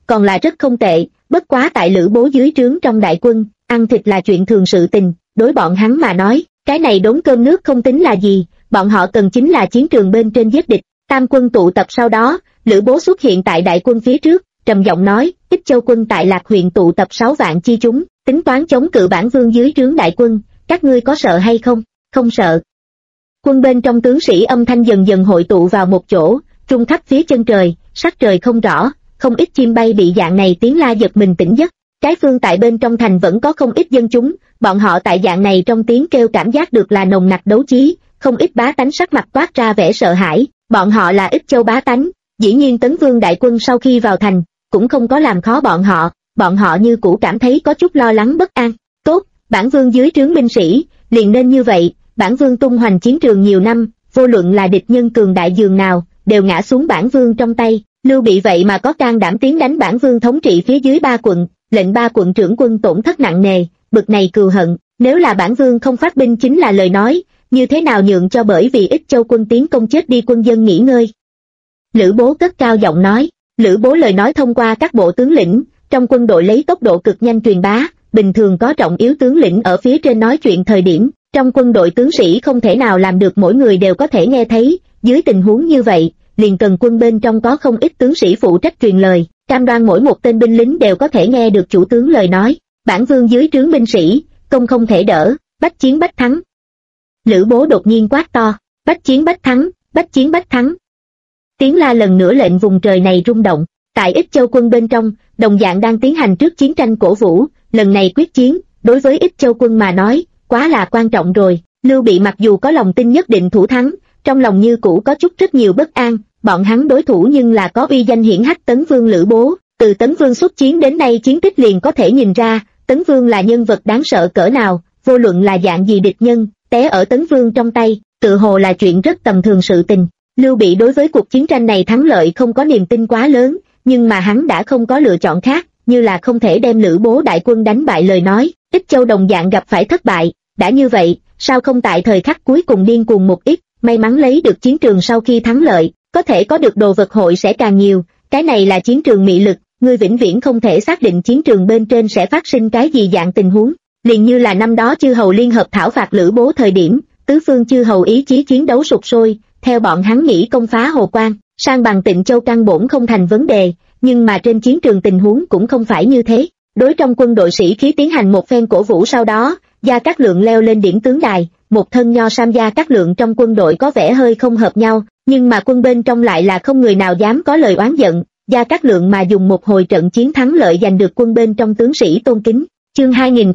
còn là rất không tệ, bất quá tại Lữ Bố dưới trướng trong đại quân, ăn thịt là chuyện thường sự tình, đối bọn hắn mà nói, cái này đốn cơm nước không tính là gì, bọn họ cần chính là chiến trường bên trên giết địch. Tam quân tụ tập sau đó, Lữ Bố xuất hiện tại đại quân phía trước, trầm giọng nói, Ích Châu quân tại Lạc huyện tụ tập 6 vạn chi chúng, tính toán chống cự bản vương dưới trướng đại quân, các ngươi có sợ hay không? Không sợ. Quân bên trong tướng sĩ âm thanh dần dần hội tụ vào một chỗ, trung khắp phía chân trời, sắc trời không rõ, không ít chim bay bị dạng này tiếng la giật mình tỉnh giấc. Cái phương tại bên trong thành vẫn có không ít dân chúng, bọn họ tại dạng này trong tiếng kêu cảm giác được là nồng nặc đấu chí, không ít bá tánh sắc mặt toát ra vẻ sợ hãi, bọn họ là Ích Châu bá tánh, dĩ nhiên Tấn Vương đại quân sau khi vào thành, cũng không có làm khó bọn họ như cũ cảm thấy có chút lo lắng bất an. Tốt, bản vương dưới trướng binh sĩ, liền nên như vậy, bản vương tung hoành chiến trường nhiều năm, vô luận là địch nhân cường đại dường nào, đều ngã xuống bản vương trong tay. Lưu Bị vậy mà có can đảm tiến đánh bản vương thống trị phía dưới 3 quận, lệnh 3 quận trưởng quân tổn thất nặng nề, bực này cừu hận, nếu là bản vương không phát binh chính là lời nói, như thế nào nhượng cho bởi vì Ích Châu quân tiến công chết đi quân dân nghỉ ngơi. Lữ Bố cất cao giọng nói, Lữ Bố lời nói thông qua các bộ tướng lĩnh, trong quân đội lấy tốc độ cực nhanh truyền bá, bình thường có trọng yếu tướng lĩnh ở phía trên nói chuyện thời điểm, trong quân đội tướng sĩ không thể nào làm được mỗi người đều có thể nghe thấy, dưới tình huống như vậy, liền cần quân bên trong có không ít tướng sĩ phụ trách truyền lời, cam đoan mỗi một tên binh lính đều có thể nghe được chủ tướng lời nói, bản vương dưới trướng binh sĩ, công không thể đỡ, bách chiến bách thắng. Lữ Bố đột nhiên quát to, bách chiến bách thắng, bách chiến bách thắng. Tiếng la lần nữa lệnh vùng trời này rung động, tại Ích Châu quân bên trong, đồng dạng đang tiến hành trước chiến tranh cổ vũ, lần này quyết chiến, đối với Ích Châu quân mà nói, quá là quan trọng rồi. Lưu Bị mặc dù có lòng tin nhất định thủ thắng, trong lòng như cũ có chút rất nhiều bất an, bọn hắn đối thủ nhưng là có uy danh hiển hách Tấn Vương Lữ Bố, từ Tấn Vương xuất chiến đến nay chiến tích liền có thể nhìn ra, Tấn Vương là nhân vật đáng sợ cỡ nào, vô luận là dạng gì địch nhân, té ở Tấn Vương trong tay, tự hồ là chuyện rất tầm thường sự tình. Lưu Bị đối với cuộc chiến tranh này thắng lợi không có niềm tin quá lớn, nhưng mà hắn đã không có lựa chọn khác, như là không thể đem Lữ Bố đại quân đánh bại lời nói, Ích Châu đồng dạng gặp phải thất bại, đã như vậy, sao không tại thời khắc cuối cùng điên cuồng một ít, may mắn lấy được chiến trường sau khi thắng lợi, có thể có được đồ vật hội sẽ càng nhiều, cái này là chiến trường mị lực, ngươi vĩnh viễn không thể xác định chiến trường bên trên sẽ phát sinh cái gì dạng tình huống, liền như là năm đó chư hầu liên hợp thảo phạt Lữ Bố thời điểm, tứ phương chư hầu ý chí chiến đấu sục sôi, theo bọn hắn nghĩ công phá Hồ Quan, sang bằng Tịnh Châu căn bổn không thành vấn đề, nhưng mà trên chiến trường tình huống cũng không phải như thế. Đối trong quân đội sĩ khí tiến hành một phen cổ vũ sau đó, Gia Cát Lượng leo lên điểm tướng đài, một thân nho sam Gia Cát Lượng trong quân đội có vẻ hơi không hợp nhau, nhưng mà quân bên trong lại là không người nào dám có lời oán giận, Gia Cát Lượng mà dùng một hồi trận chiến thắng lợi giành được quân bên trong tướng sĩ tôn kính. Chương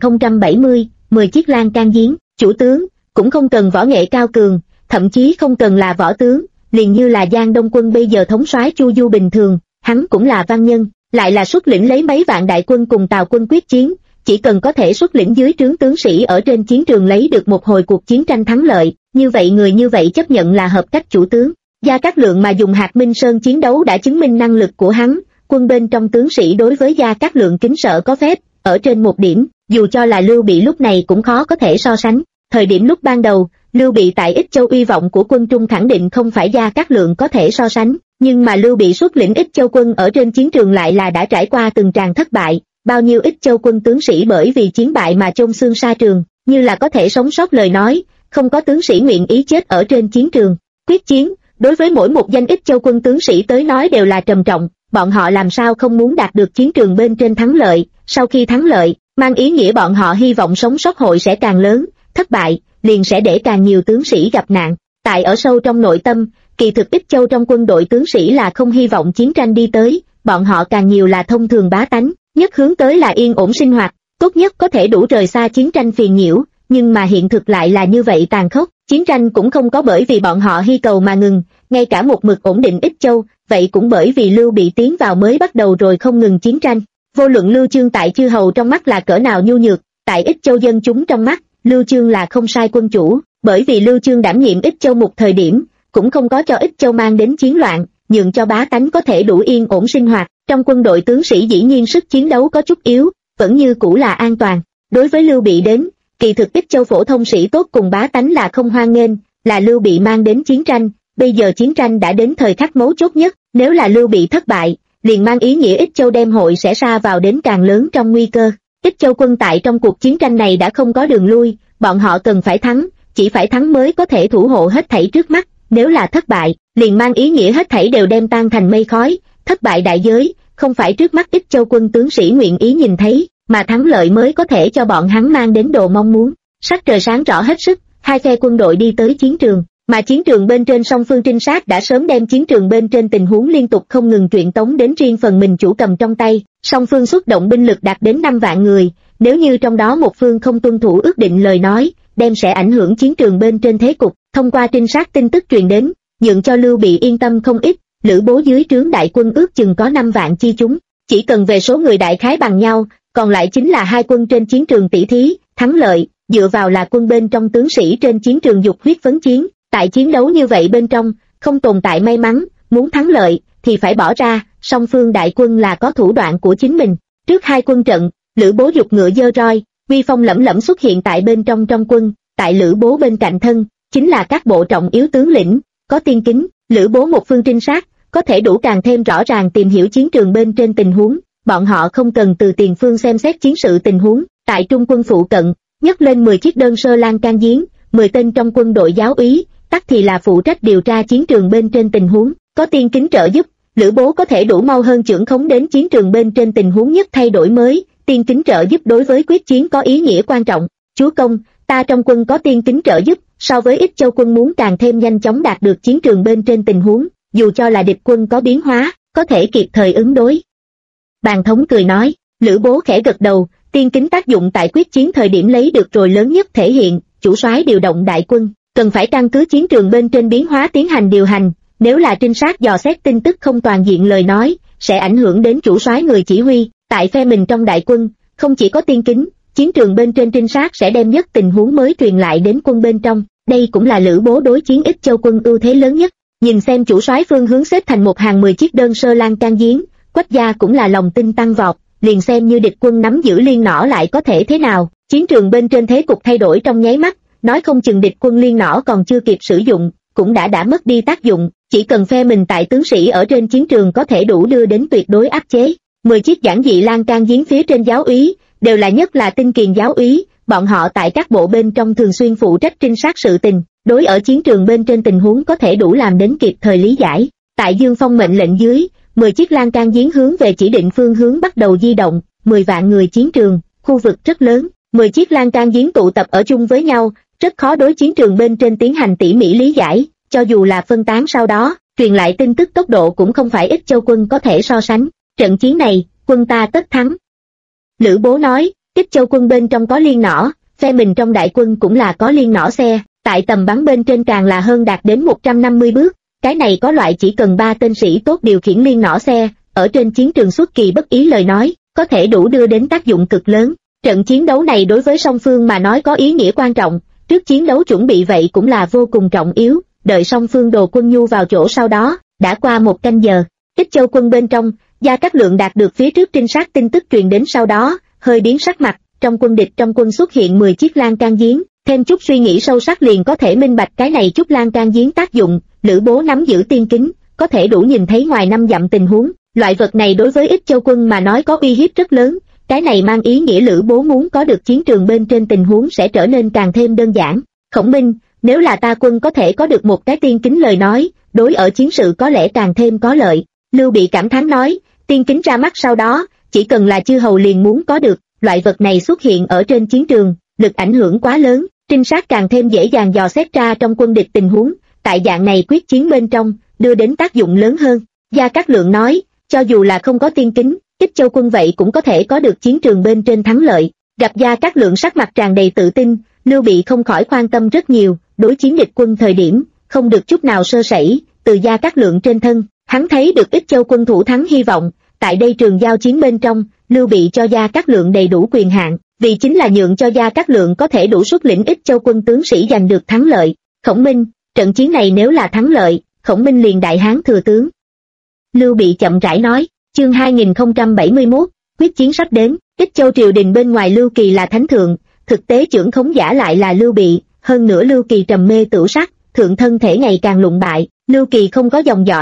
2070, 10 chiếc lan can giếng, chủ tướng, cũng không cần võ nghệ cao cường, thậm chí không cần là võ tướng, liền như là Giang Đông quân bây giờ thống soái Chu Du bình thường, hắn cũng là văn nhân, lại là xuất lĩnh lấy mấy vạn đại quân cùng Tào quân quyết chiến, chỉ cần có thể xuất lĩnh dưới trướng tướng sĩ ở trên chiến trường lấy được một hồi cuộc chiến tranh thắng lợi, như vậy người như vậy chấp nhận là hợp cách chủ tướng. Gia Cát Lượng mà dùng Hạt Minh Sơn chiến đấu đã chứng minh năng lực của hắn, quân bên trong tướng sĩ đối với Gia Cát Lượng kính sợ có phép, ở trên một điểm, dù cho là Lưu Bị lúc này cũng khó có thể so sánh. Thời điểm lúc ban đầu, Lưu Bị tại Ích Châu uy vọng của quân Trung khẳng định không phải Gia Cát Lượng có thể so sánh, nhưng mà Lưu Bị xuất lĩnh Ích Châu quân ở trên chiến trường lại là đã trải qua từng tràng thất bại, bao nhiêu Ích Châu quân tướng sĩ bởi vì chiến bại mà chôn xương sa trường, như là có thể sống sót lời nói, không có tướng sĩ nguyện ý chết ở trên chiến trường. Quyết chiến, đối với mỗi một danh Ích Châu quân tướng sĩ tới nói đều là trầm trọng, bọn họ làm sao không muốn đạt được chiến trường bên trên thắng lợi, sau khi thắng lợi, mang ý nghĩa bọn họ hy vọng sống sót hội sẽ càng lớn, thất bại, liền sẽ để càng nhiều tướng sĩ gặp nạn. Tại ở sâu trong nội tâm, kỳ thực Ích Châu trong quân đội tướng sĩ là không hy vọng chiến tranh đi tới, bọn họ càng nhiều là thông thường bá tánh, nhất hướng tới là yên ổn sinh hoạt, tốt nhất có thể đủ rời xa chiến tranh phiền nhiễu, nhưng mà hiện thực lại là như vậy tàn khốc, chiến tranh cũng không có bởi vì bọn họ hy cầu mà ngừng, ngay cả một mực ổn định Ích Châu, vậy cũng bởi vì Lưu Bị tiến vào mới bắt đầu rồi không ngừng chiến tranh. Vô luận Lưu Chương tại chư hầu trong mắt là cỡ nào nhu nhược, tại Ích Châu dân chúng trong mắt, Lưu Chương là không sai quân chủ, bởi vì Lưu Chương đảm nhiệm Ích Châu một thời điểm, cũng không có cho Ích Châu mang đến chiến loạn, nhường cho bá tánh có thể đủ yên ổn sinh hoạt. Trong quân đội tướng sĩ dĩ nhiên sức chiến đấu có chút yếu, vẫn như cũ là an toàn. Đối với Lưu Bị đến, kỳ thực Ích Châu phổ thông sĩ tốt cùng bá tánh là không hoan nghênh, là Lưu Bị mang đến chiến tranh, bây giờ chiến tranh đã đến thời khắc mấu chốt nhất, nếu là Lưu Bị thất bại, liền mang ý nghĩa Ích Châu đem hội sẽ sa vào đến càng lớn trong nguy cơ. Ích Châu quân tại trong cuộc chiến tranh này đã không có đường lui, bọn họ cần phải thắng, chỉ phải thắng mới có thể thủ hộ hết thảy trước mắt, nếu là thất bại, liền mang ý nghĩa hết thảy đều đem tan thành mây khói, thất bại đại giới, không phải trước mắt Ích Châu quân tướng sĩ nguyện ý nhìn thấy, mà thắng lợi mới có thể cho bọn hắn mang đến đồ mong muốn. Sắc trời sáng rõ hết sức, hai phe quân đội đi tới chiến trường, mà chiến trường bên trên song phương trinh sát đã sớm đem chiến trường bên trên tình huống liên tục không ngừng truyền tống đến riêng phần mình chủ cầm trong tay, song phương xuất động binh lực đạt đến 5 vạn người, nếu như trong đó một phương không tuân thủ ước định lời nói, đem sẽ ảnh hưởng chiến trường bên trên thế cục. Thông qua trinh sát tin tức truyền đến, nhượng cho Lưu Bị yên tâm không ít, Lữ Bố dưới trướng đại quân ước chừng có 5 vạn chi chúng, chỉ cần về số người đại khái bằng nhau, còn lại chính là hai quân trên chiến trường tỷ thí, thắng lợi, dựa vào là quân bên trong tướng sĩ trên chiến trường dục huyết phấn chiến. Tại chiến đấu như vậy bên trong, không tồn tại may mắn, muốn thắng lợi, thì phải bỏ ra, song phương đại quân là có thủ đoạn của chính mình. Trước hai quân trận, Lữ Bố giục ngựa giơ roi, uy phong lẫm lẫm xuất hiện tại bên trong quân, tại Lữ Bố bên cạnh thân, chính là các bộ trọng yếu tướng lĩnh, có tiên kính, Lữ Bố một phương trinh sát, có thể đủ càng thêm rõ ràng tìm hiểu chiến trường bên trên tình huống, bọn họ không cần từ tiền phương xem xét chiến sự tình huống, tại trung quân phụ cận, nhấc lên 10 chiếc đơn sơ lan can giếng, 10 tên trong quân đội giáo úy, tắc thì là phụ trách điều tra chiến trường bên trên tình huống, có tiên kính trợ giúp, Lữ Bố có thể đủ mau hơn chưởng khống đến chiến trường bên trên tình huống nhất thay đổi mới, tiên kính trợ giúp đối với quyết chiến có ý nghĩa quan trọng. Chúa công, ta trong quân có tiên kính trợ giúp, so với Ích Châu quân muốn càng thêm nhanh chóng đạt được chiến trường bên trên tình huống, dù cho là địch quân có biến hóa, có thể kịp thời ứng đối. Bàn thống cười nói, Lữ Bố khẽ gật đầu, tiên kính tác dụng tại quyết chiến thời điểm lấy được rồi lớn nhất thể hiện, chủ soái điều động đại quân, cần phải căn cứ chiến trường bên trên biến hóa tiến hành điều hành, nếu là trinh sát dò xét tin tức không toàn diện lời nói, sẽ ảnh hưởng đến chủ soái người chỉ huy, tại phe mình trong đại quân, không chỉ có tiên kính, chiến trường bên trên trinh sát sẽ đem nhất tình huống mới truyền lại đến quân bên trong, đây cũng là Lữ Bố đối chiến Ích Châu quân ưu thế lớn nhất. Nhìn xem chủ soái phương hướng xếp thành một hàng 10 chiếc đơn sơ lan can giếng, Quách gia cũng là lòng tin tăng vọt, liền xem như địch quân nắm giữ liên nỏ lại có thể thế nào, chiến trường bên trên thế cục thay đổi trong nháy mắt, nói không chừng địch quân liên nỏ còn chưa kịp sử dụng, cũng đã mất đi tác dụng, chỉ cần phe mình tại tướng sĩ ở trên chiến trường có thể đủ đưa đến tuyệt đối áp chế. 10 chiếc giản dị lan can giếng phía trên giáo úy, đều là nhất là tinh kiền giáo úy, bọn họ tại các bộ bên trong thường xuyên phụ trách trinh sát sự tình, đối ở chiến trường bên trên tình huống có thể đủ làm đến kịp thời lý giải. Tại Dương Phong mệnh lệnh dưới, 10 chiếc lan can giếng hướng về chỉ định phương hướng bắt đầu di động, 10 vạn người chiến trường, khu vực rất lớn, 10 chiếc lan can giếng tụ tập ở chung với nhau, rất khó đối chiến trường bên trên tiến hành tỉ mỉ lý giải, cho dù là phân tán sau đó, truyền lại tin tức tốc độ cũng không phải Ích Châu quân có thể so sánh. Trận chiến này, quân ta tất thắng. Lữ Bố nói, Ích Châu quân bên trong có liên nỏ, phe mình trong đại quân cũng là có liên nỏ xe, tại tầm bắn bên trên càng là hơn đạt đến 150 bước, cái này có loại chỉ cần 3 tên sĩ tốt điều khiển liên nỏ xe, ở trên chiến trường xuất kỳ bất ý lời nói, có thể đủ đưa đến tác dụng cực lớn. Trận chiến đấu này đối với song phương mà nói có ý nghĩa quan trọng, trước chiến đấu chuẩn bị vậy cũng là vô cùng trọng yếu, đợi song phương đồ quân nhu vào chỗ sau đó, đã qua 1 canh giờ, Ích Châu quân bên trong, Gia Cát Lượng đạt được phía trước trinh sát tin tức truyền đến sau đó, hơi biến sắc mặt, trong quân địch trong quân xuất hiện 10 chiếc lan can giếng, thêm chút suy nghĩ sâu sắc liền có thể minh bạch cái này chút lan can giếng tác dụng, Lữ Bố nắm giữ tiên kính, có thể đủ nhìn thấy ngoài 5 dặm tình huống, loại vật này đối với Ích Châu quân mà nói có uy hiếp rất lớn, cái này mang ý nghĩa Lữ Bố muốn có được chiến trường bên trên tình huống sẽ trở nên càng thêm đơn giản. Khổng Minh, nếu là ta quân có thể có được một cái tiên kính lời nói, đối ở chiến sự có lẽ càng thêm có lợi. Lưu Bị cảm thán nói, tiên kính ra mắt sau đó, chỉ cần là chư hầu liền muốn có được, loại vật này xuất hiện ở trên chiến trường, lực ảnh hưởng quá lớn, trinh sát càng thêm dễ dàng dò xét ra trong quân địch tình huống, tại dạng này quyết chiến bên trong, đưa đến tác dụng lớn hơn. Gia Cát Lượng nói, cho dù là không có tiên kính, Ích Châu quân vậy cũng có thể có được chiến trường bên trên thắng lợi. Gặp Gia Cát Lượng sắc mặt tràn đầy tự tin, Lưu Bị không khỏi quan tâm rất nhiều, đối chiến địch quân thời điểm, không được chút nào sơ sẩy, từ Gia Cát Lượng trên thân, hắn thấy được Ích Châu quân thủ thắng hy vọng, tại đây trường giao chiến bên trong, Lưu Bị cho Gia Cát Lượng đầy đủ quyền hạn, vì chính là nhượng cho Gia Cát Lượng có thể đủ xuất lĩnh Ích Châu quân tướng sĩ giành được thắng lợi. Khổng Minh, trận chiến này nếu là thắng lợi, Khổng Minh liền đại hán thừa tướng. Lưu Bị chậm rãi nói, chương 2071, quyết chiến sắp đến, Ích Châu triều đình bên ngoài Lưu Kỳ là thánh thượng, thực tế trưởng khống giả lại là Lưu Bị, hơn nữa Lưu Kỳ trầm mê tửu sắc, thượng thân thể ngày càng lụng bại, Lưu Kỳ không có dòng dõi,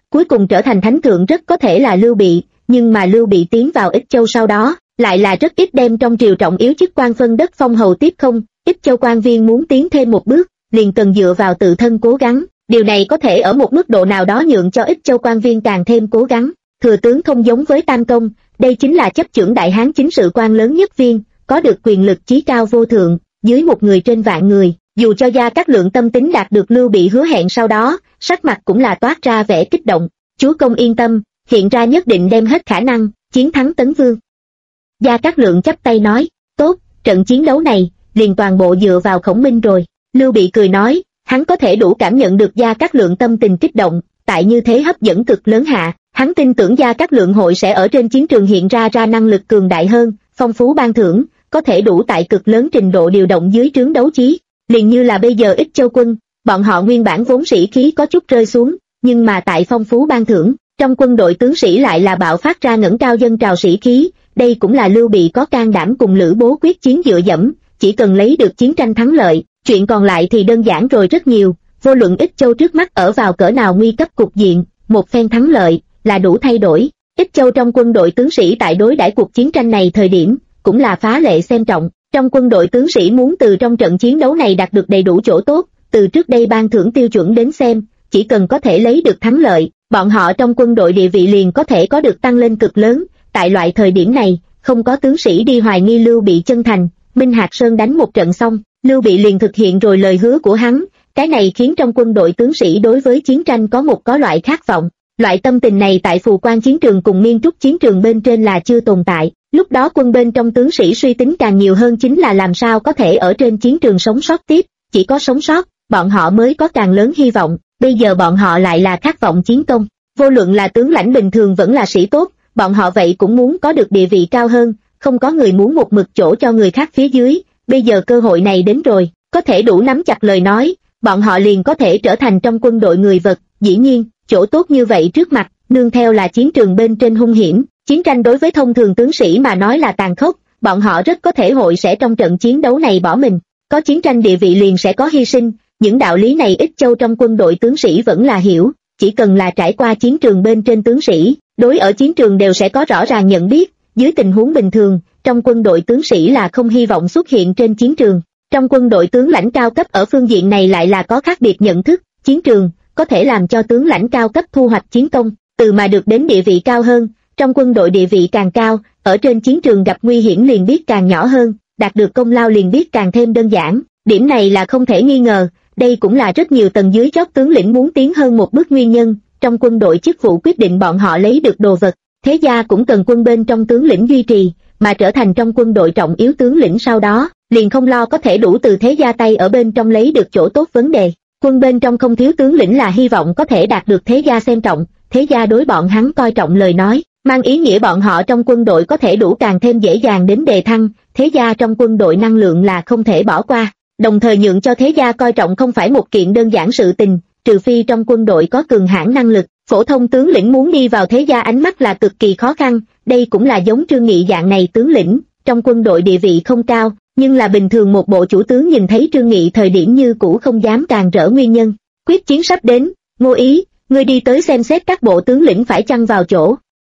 cuối cùng trở thành thánh thượng rất có thể là Lưu Bị, nhưng mà Lưu Bị tiến vào Ích Châu sau đó, lại là rất ít đem trong triều trọng yếu chức quan phân đất phong hầu tiếp không, Ích Châu quan viên muốn tiến thêm một bước, liền cần dựa vào tự thân cố gắng, điều này có thể ở một mức độ nào đó nhượng cho Ích Châu quan viên càng thêm cố gắng. Thừa tướng không giống với Tam Công, đây chính là chấp chưởng đại hán chính sự quan lớn nhất viên, có được quyền lực chí cao vô thượng, dưới một người trên vạn người, dù cho Gia Cát Lượng tâm tính đạt được Lưu Bị hứa hẹn sau đó, sắc mặt cũng là toát ra vẻ kích động, chúa công yên tâm, hiện ra nhất định đem hết khả năng, chiến thắng Tấn Vương. Gia Cát Lượng chắp tay nói, tốt, trận chiến đấu này, liền toàn bộ dựa vào Khổng Minh rồi. Lưu Bị cười nói, hắn có thể đủ cảm nhận được Gia Cát Lượng tâm tình kích động, tại như thế hấp dẫn cực lớn hạ, hắn tin tưởng Gia Cát Lượng hội sẽ ở trên chiến trường hiện ra năng lực cường đại hơn, phong phú ban thưởng, có thể đủ tại cực lớn trình độ điều động dưới trướng đấu trí. Liền như là bây giờ Ích Châu quân, bọn họ nguyên bản vốn sĩ khí có chút rơi xuống, nhưng mà tại phong phú ban thưởng, trong quân đội tướng sĩ lại là bạo phát ra ngẩng cao dân trào sĩ khí, đây cũng là Lưu Bị có can đảm cùng Lữ Bố quyết chiến dựa dẫm, chỉ cần lấy được chiến tranh thắng lợi, chuyện còn lại thì đơn giản rồi rất nhiều, vô luận Ích Châu trước mắt ở vào cỡ nào nguy cấp cục diện, một phen thắng lợi là đủ thay đổi. Ích Châu trong quân đội tướng sĩ tại đối đãi cuộc chiến tranh này thời điểm, cũng là phá lệ xem trọng, trong quân đội tướng sĩ muốn từ trong trận chiến đấu này đạt được đầy đủ chỗ tốt, từ trước đây ban thưởng tiêu chuẩn đến xem, chỉ cần có thể lấy được thắng lợi, bọn họ trong quân đội địa vị liền có thể có được tăng lên cực lớn. Tại loại thời điểm này, không có tướng sĩ đi hoài nghi Lưu Bị chân thành, Minh Hạc Sơn đánh một trận xong, Lưu Bị liền thực hiện rồi lời hứa của hắn, cái này khiến trong quân đội tướng sĩ đối với chiến tranh có loại khát vọng. Loại tâm tình này tại Phù Quan chiến trường cùng Miên Trúc chiến trường bên trên là chưa tồn tại, lúc đó quân bên trong tướng sĩ suy tính càng nhiều hơn chính là làm sao có thể ở trên chiến trường sống sót tiếp, chỉ có sống sót, bọn họ mới có càng lớn hy vọng, bây giờ bọn họ lại là khát vọng chiến công, vô luận là tướng lãnh bình thường vẫn là sĩ tốt, bọn họ vậy cũng muốn có được địa vị cao hơn, không có người muốn một mực chỗ cho người khác phía dưới, bây giờ cơ hội này đến rồi, có thể đủ nắm chặt lời nói, bọn họ liền có thể trở thành trong quân đội người vật, dĩ nhiên, chỗ tốt như vậy trước mặt, nương theo là chiến trường bên trên hung hiểm, chiến tranh đối với thông thường tướng sĩ mà nói là tàn khốc, bọn họ rất có thể hội sẽ trong trận chiến đấu này bỏ mình, có chiến tranh địa vị liền sẽ có hy sinh, những đạo lý này Ích Châu trong quân đội tướng sĩ vẫn là hiểu, chỉ cần là trải qua chiến trường bên trên tướng sĩ, đối ở chiến trường đều sẽ có rõ ràng nhận biết, dưới tình huống bình thường, trong quân đội tướng sĩ là không hy vọng xuất hiện trên chiến trường. Trong quân đội tướng lãnh cao cấp ở phương diện này lại là có khác biệt nhận thức, chiến trường có thể làm cho tướng lãnh cao cấp thu hoạch chiến công, từ mà được đến địa vị cao hơn, trong quân đội địa vị càng cao, ở trên chiến trường gặp nguy hiểm liền biết càng nhỏ hơn, đạt được công lao liền biết càng thêm đơn giản, điểm này là không thể nghi ngờ, đây cũng là rất nhiều tầng dưới chót tướng lĩnh muốn tiến hơn một bước nguyên nhân, trong quân đội chức vụ quyết định bọn họ lấy được đồ vật, thế gia cũng cần quân bên trong tướng lĩnh duy trì, mà trở thành trong quân đội trọng yếu tướng lĩnh sau đó, liền không lo có thể đủ từ thế gia tay ở bên trong lấy được chỗ tốt vấn đề. Quân bên trong không thiếu tướng lĩnh là hy vọng có thể đạt được thế gia xem trọng, thế gia đối bọn hắn coi trọng lời nói, mang ý nghĩa bọn họ trong quân đội có thể đủ càng thêm dễ dàng đến đề thăng, thế gia trong quân đội năng lượng là không thể bỏ qua, đồng thời nhượng cho thế gia coi trọng không phải một kiện đơn giản sự tình, trừ phi trong quân đội có cường hãn năng lực, phổ thông tướng lĩnh muốn đi vào thế gia ánh mắt là cực kỳ khó khăn, đây cũng là giống Trương Nghị dạng này tướng lĩnh, trong quân đội địa vị không cao, nhưng là bình thường một bộ chủ tướng nhìn thấy Trương Nghị thời điểm như cũ không dám càng rỡ nguyên nhân. Quyết chiến sắp đến, Ngô Ý, ngươi đi tới xem xét các bộ tướng lĩnh phải chăng vào chỗ.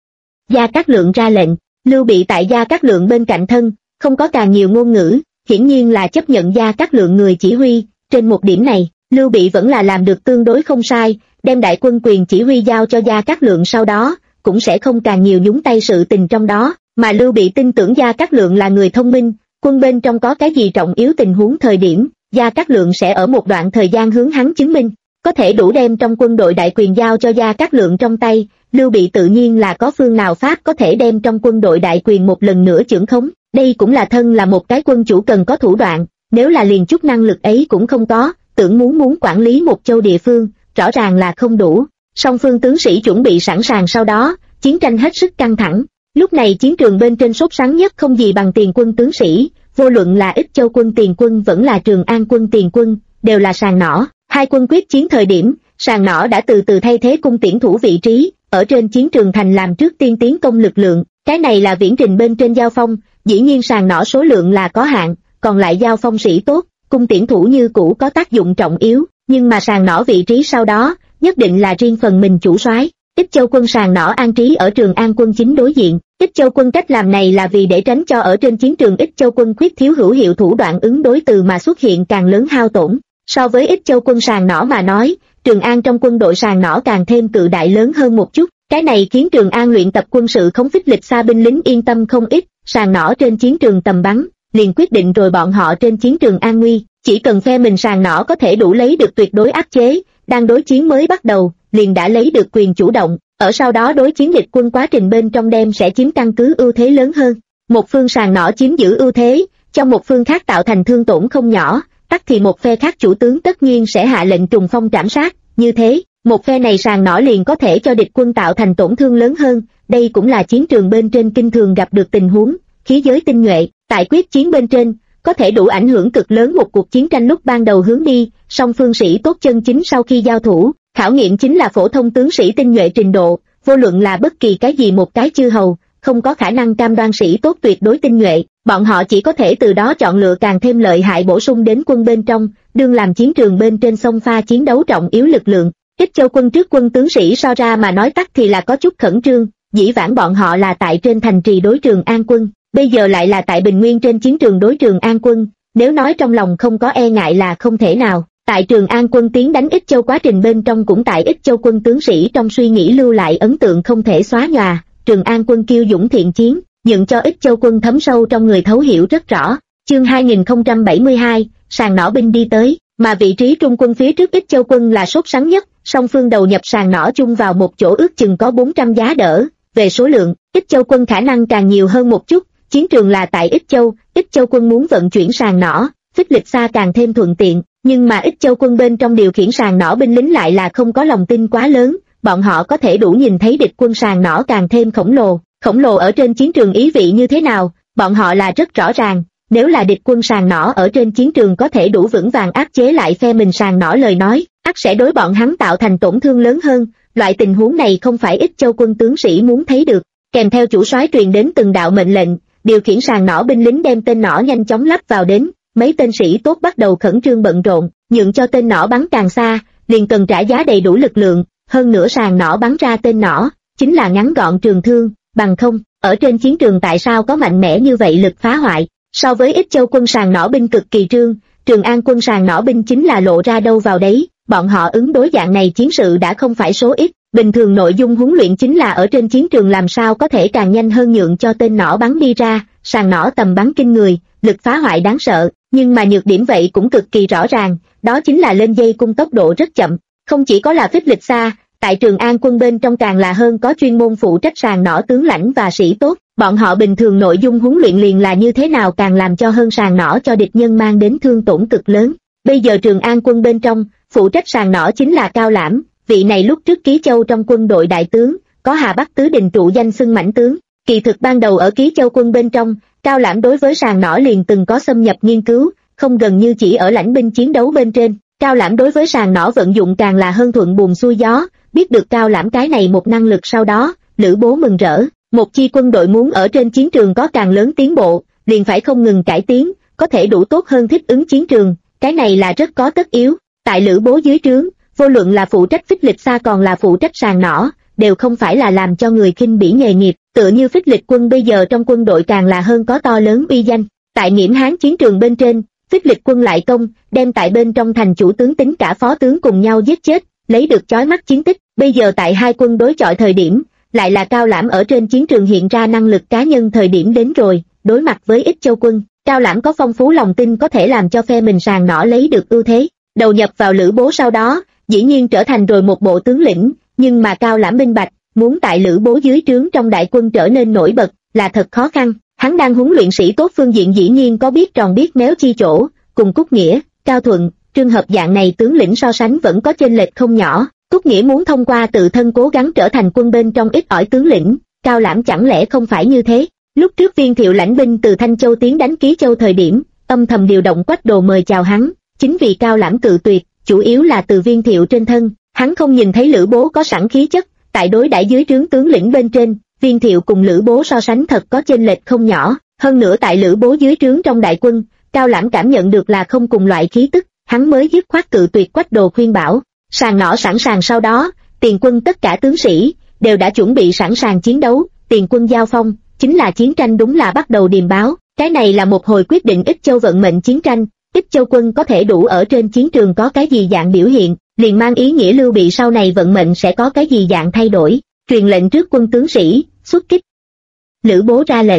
Gia Cát Lượng ra lệnh, Lưu Bị tại Gia Cát Lượng bên cạnh thân, không có càng nhiều ngôn ngữ, hiển nhiên là chấp nhận Gia Cát Lượng người chỉ huy, trên một điểm này, Lưu Bị vẫn là làm được tương đối không sai, đem đại quân quyền chỉ huy giao cho Gia Cát Lượng sau đó, cũng sẽ không càng nhiều nhúng tay sự tình trong đó, mà Lưu Bị tin tưởng Gia Cát Lượng là người thông minh, quân bên trong có cái gì trọng yếu tình huống thời điểm, Gia Cát Lượng sẽ ở một đoạn thời gian hướng hắn chứng minh, có thể đủ đem trong quân đội đại quyền giao cho Gia Cát Lượng trong tay, Lưu Bị tự nhiên là có phương nào pháp có thể đem trong quân đội đại quyền một lần nữa chưởng khống, đây cũng là thân là một cái quân chủ cần có thủ đoạn, nếu là liền chút năng lực ấy cũng không có, tưởng muốn quản lý một châu địa phương, rõ ràng là không đủ. Song phương tướng sĩ chuẩn bị sẵn sàng sau đó, chiến tranh hết sức căng thẳng. Lúc này chiến trường bên trên sốt sắng nhất không gì bằng Tiền quân tướng sĩ, vô luận là Ích Châu quân Tiền quân vẫn là Trường An quân Tiền quân, đều là sàng nỏ. Hai quân quyết chiến thời điểm, sàng nỏ đã từ từ thay thế cung tiễn thủ vị trí, ở trên chiến trường thành làm trước tiên tiến công lực lượng. Cái này là viễn trình bên trên giao phong, dĩ nhiên sàng nỏ số lượng là có hạn, còn lại giao phong sĩ tốt, cung tiễn thủ như cũ có tác dụng trọng yếu, nhưng mà sàng nỏ vị trí sau đó, nhất định là riêng phần mình chủ soái. Ích Châu quân sàng nỏ an trí ở Trường An quân chính đối diện. Ích Châu quân cách làm này là vì để tránh cho ở trên chiến trường Ích Châu quân khuyết thiếu hữu hiệu thủ đoạn ứng đối từ mà xuất hiện càng lớn hao tổn. So với Ích Châu quân sàng nỏ mà nói, Trường An trong quân đội sàng nỏ càng thêm cự đại lớn hơn một chút. Cái này khiến Trường An luyện tập quân sự khống phích lịch xa binh lính yên tâm không ít. Sàng nỏ trên chiến trường tầm bắn liền quyết định rồi bọn họ trên chiến trường an nguy. Chỉ cần phe mình sàng nỏ có thể đủ lấy được tuyệt đối áp chế, đang đối chiến mới bắt đầu liền đã lấy được quyền chủ động, ở sau đó đối chiến địch quân quá trình bên trong đem sẽ chiếm căn cứ ưu thế lớn hơn. Một phương sàng nỏ chiếm giữ ưu thế, cho một phương khác tạo thành thương tổn không nhỏ, tắc thì một phe khác chủ tướng tất nhiên sẽ hạ lệnh trùng phong trảm sát, như thế, một phe này sàng nỏ liền có thể cho địch quân tạo thành tổn thương lớn hơn. Đây cũng là chiến trường bên trên kinh thường gặp được tình huống, khí giới tinh nhuệ, tại quyết chiến bên trên, có thể đủ ảnh hưởng cực lớn một cuộc chiến tranh lúc ban đầu hướng đi. Song phương sĩ tốt chân chính sau khi giao thủ, khảo nghiệm chính là phổ thông tướng sĩ tinh nhuệ trình độ, vô luận là bất kỳ cái gì một cái chư hầu, không có khả năng cam đoan sĩ tốt tuyệt đối tinh nhuệ, bọn họ chỉ có thể từ đó chọn lựa càng thêm lợi hại bổ sung đến quân bên trong, đương làm chiến trường bên trên sông pha chiến đấu trọng yếu lực lượng. Ích Châu quân trước quân tướng sĩ so ra mà nói tắt thì là có chút khẩn trương, dĩ vãng bọn họ là tại trên thành trì đối Trường An quân, bây giờ lại là tại Bình Nguyên trên chiến trường đối Trường An quân, nếu nói trong lòng không có e ngại là không thể nào. Tại Trường An quân tiến đánh Ích Châu quá trình bên trong cũng tại Ích Châu quân tướng sĩ trong suy nghĩ lưu lại ấn tượng không thể xóa nhòa. Trường An quân kiêu dũng thiện chiến, nhận cho Ích Châu quân thấm sâu trong người thấu hiểu rất rõ. Chương 2072, sàng nỏ binh đi tới, mà vị trí trung quân phía trước Ích Châu quân là sốt sắng nhất, song phương đầu nhập sàng nỏ chung vào một chỗ ước chừng có 400 giá đỡ. Về số lượng, Ích Châu quân khả năng càng nhiều hơn một chút, chiến trường là tại Ích Châu quân muốn vận chuyển sàng nỏ, phích lịch xa càng thêm thuận tiện, nhưng mà Ích Châu quân bên trong điều khiển sàng nỏ binh lính lại là không có lòng tin quá lớn, bọn họ có thể đủ nhìn thấy địch quân sàng nỏ càng thêm khổng lồ ở trên chiến trường ý vị như thế nào, bọn họ là rất rõ ràng. Nếu là địch quân sàng nỏ ở trên chiến trường có thể đủ vững vàng áp chế lại phe mình sàng nỏ lời nói, ắt sẽ đối bọn hắn tạo thành tổn thương lớn hơn. Loại tình huống này không phải Ích Châu quân tướng sĩ muốn thấy được. Kèm theo chủ soái truyền đến từng đạo mệnh lệnh, điều khiển sàng nỏ binh lính đem tên nỏ nhanh chóng lắp vào đến. Mấy tên sĩ tốt bắt đầu khẩn trương bận rộn, nhượng cho tên nỏ bắn càng xa, liền cần trả giá đầy đủ lực lượng. Hơn nữa sàng nỏ bắn ra tên nỏ chính là ngắn gọn trường thương, bằng không ở trên chiến trường tại sao có mạnh mẽ như vậy lực phá hoại. So với Ích Châu quân sàng nỏ binh cực kỳ trương, Trường An quân sàng nỏ binh chính là lộ ra đâu vào đấy. Bọn họ ứng đối dạng này chiến sự đã không phải số ít, bình thường nội dung huấn luyện chính là ở trên chiến trường làm sao có thể càng nhanh hơn nhượng cho tên nỏ bắn đi ra. Sàng nỏ tầm bắn kinh người, lực phá hoại đáng sợ, nhưng mà nhược điểm vậy cũng cực kỳ rõ ràng, đó chính là lên dây cung tốc độ rất chậm. Không chỉ có là phích lịch xa, tại Trường An quân bên trong càng là hơn có chuyên môn phụ trách sàng nỏ tướng lãnh và sĩ tốt, bọn họ bình thường nội dung huấn luyện liền là như thế nào càng làm cho hơn sàng nỏ cho địch nhân mang đến thương tổn cực lớn. Bây giờ Trường An quân bên trong, phụ trách sàng nỏ chính là Cao Lãm, vị này lúc trước Ký Châu trong quân đội đại tướng, có Hà Bắc tứ đình trụ danh xưng mãnh tướng. Kỳ thực ban đầu ở Ký Châu quân bên trong, Cao Lãm đối với sàng nỏ liền từng có xâm nhập nghiên cứu, không gần như chỉ ở lãnh binh chiến đấu bên trên. Cao Lãm đối với sàng nỏ vận dụng càng là hơn thuận buồm xuôi gió. Biết được Cao Lãm cái này một năng lực sau đó, Lữ Bố mừng rỡ. Một chi quân đội muốn ở trên chiến trường có càng lớn tiến bộ, liền phải không ngừng cải tiến, có thể đủ tốt hơn thích ứng chiến trường, cái này là rất có tất yếu. Tại Lữ Bố dưới trướng, vô luận là phụ trách phích lịch xa còn là phụ trách sàng nỏ, đều không phải là làm cho người khinh bỉ nghề nghiệp, tựa như phích lịch quân bây giờ trong quân đội càng là hơn có to lớn uy danh. Tại Nghiễm Hán chiến trường bên trên, phích lịch quân lại công, đem tại bên trong thành chủ tướng tính cả phó tướng cùng nhau giết chết, lấy được chói mắt chiến tích. Bây giờ tại hai quân đối chọi thời điểm, lại là Cao Lãm ở trên chiến trường hiện ra năng lực cá nhân thời điểm đến rồi. Đối mặt với Ích Châu quân, Cao Lãm có phong phú lòng tin có thể làm cho phe mình sàng nỏ lấy được ưu thế. Đầu nhập vào Lữ Bố sau đó, dĩ nhiên trở thành rồi một bộ tướng lĩnh, nhưng mà Cao Lãm minh bạch, muốn tại Lữ Bố dưới trướng trong đại quân trở nên nổi bật là thật khó khăn. Hắn đang huấn luyện sĩ tốt phương diện dĩ nhiên có biết tròn biết méo chi chỗ, cùng Cúc Nghĩa, Cao Thuận, trường hợp dạng này tướng lĩnh so sánh vẫn có chênh lệch không nhỏ. Cúc Nghĩa muốn thông qua tự thân cố gắng trở thành quân bên trong ít ỏi tướng lĩnh, Cao Lãm chẳng lẽ không phải như thế. Lúc trước Viên Thiệu lãnh binh từ Thanh Châu tiến đánh Ký Châu thời điểm, âm thầm điều động Quách Đồ mời chào hắn, chính vì Cao Lãm cự tuyệt, chủ yếu là từ Viên Thiệu trên thân, hắn không nhìn thấy Lữ Bố có sẵn khí chất, tại đối đãi dưới trướng tướng lĩnh bên trên, Viên Thiệu cùng Lữ Bố so sánh thật có chênh lệch không nhỏ, hơn nữa tại Lữ Bố dưới trướng trong đại quân, Cao Lãm cảm nhận được là không cùng loại khí tức, hắn mới dứt khoát cự tuyệt Quách Đồ khuyên bảo. Sàng nỏ sẵn sàng sau đó, tiền quân tất cả tướng sĩ, đều đã chuẩn bị sẵn sàng chiến đấu. Tiền quân giao phong, chính là chiến tranh đúng là bắt đầu điềm báo. Cái này là một hồi quyết định Ích Châu vận mệnh chiến tranh. Ích Châu quân có thể đủ ở trên chiến trường có cái gì dạng biểu hiện, liền mang ý nghĩa Lưu Bị sau này vận mệnh sẽ có cái gì dạng thay đổi. Truyền lệnh trước quân tướng sĩ, xuất kích. Lữ Bố ra lệnh.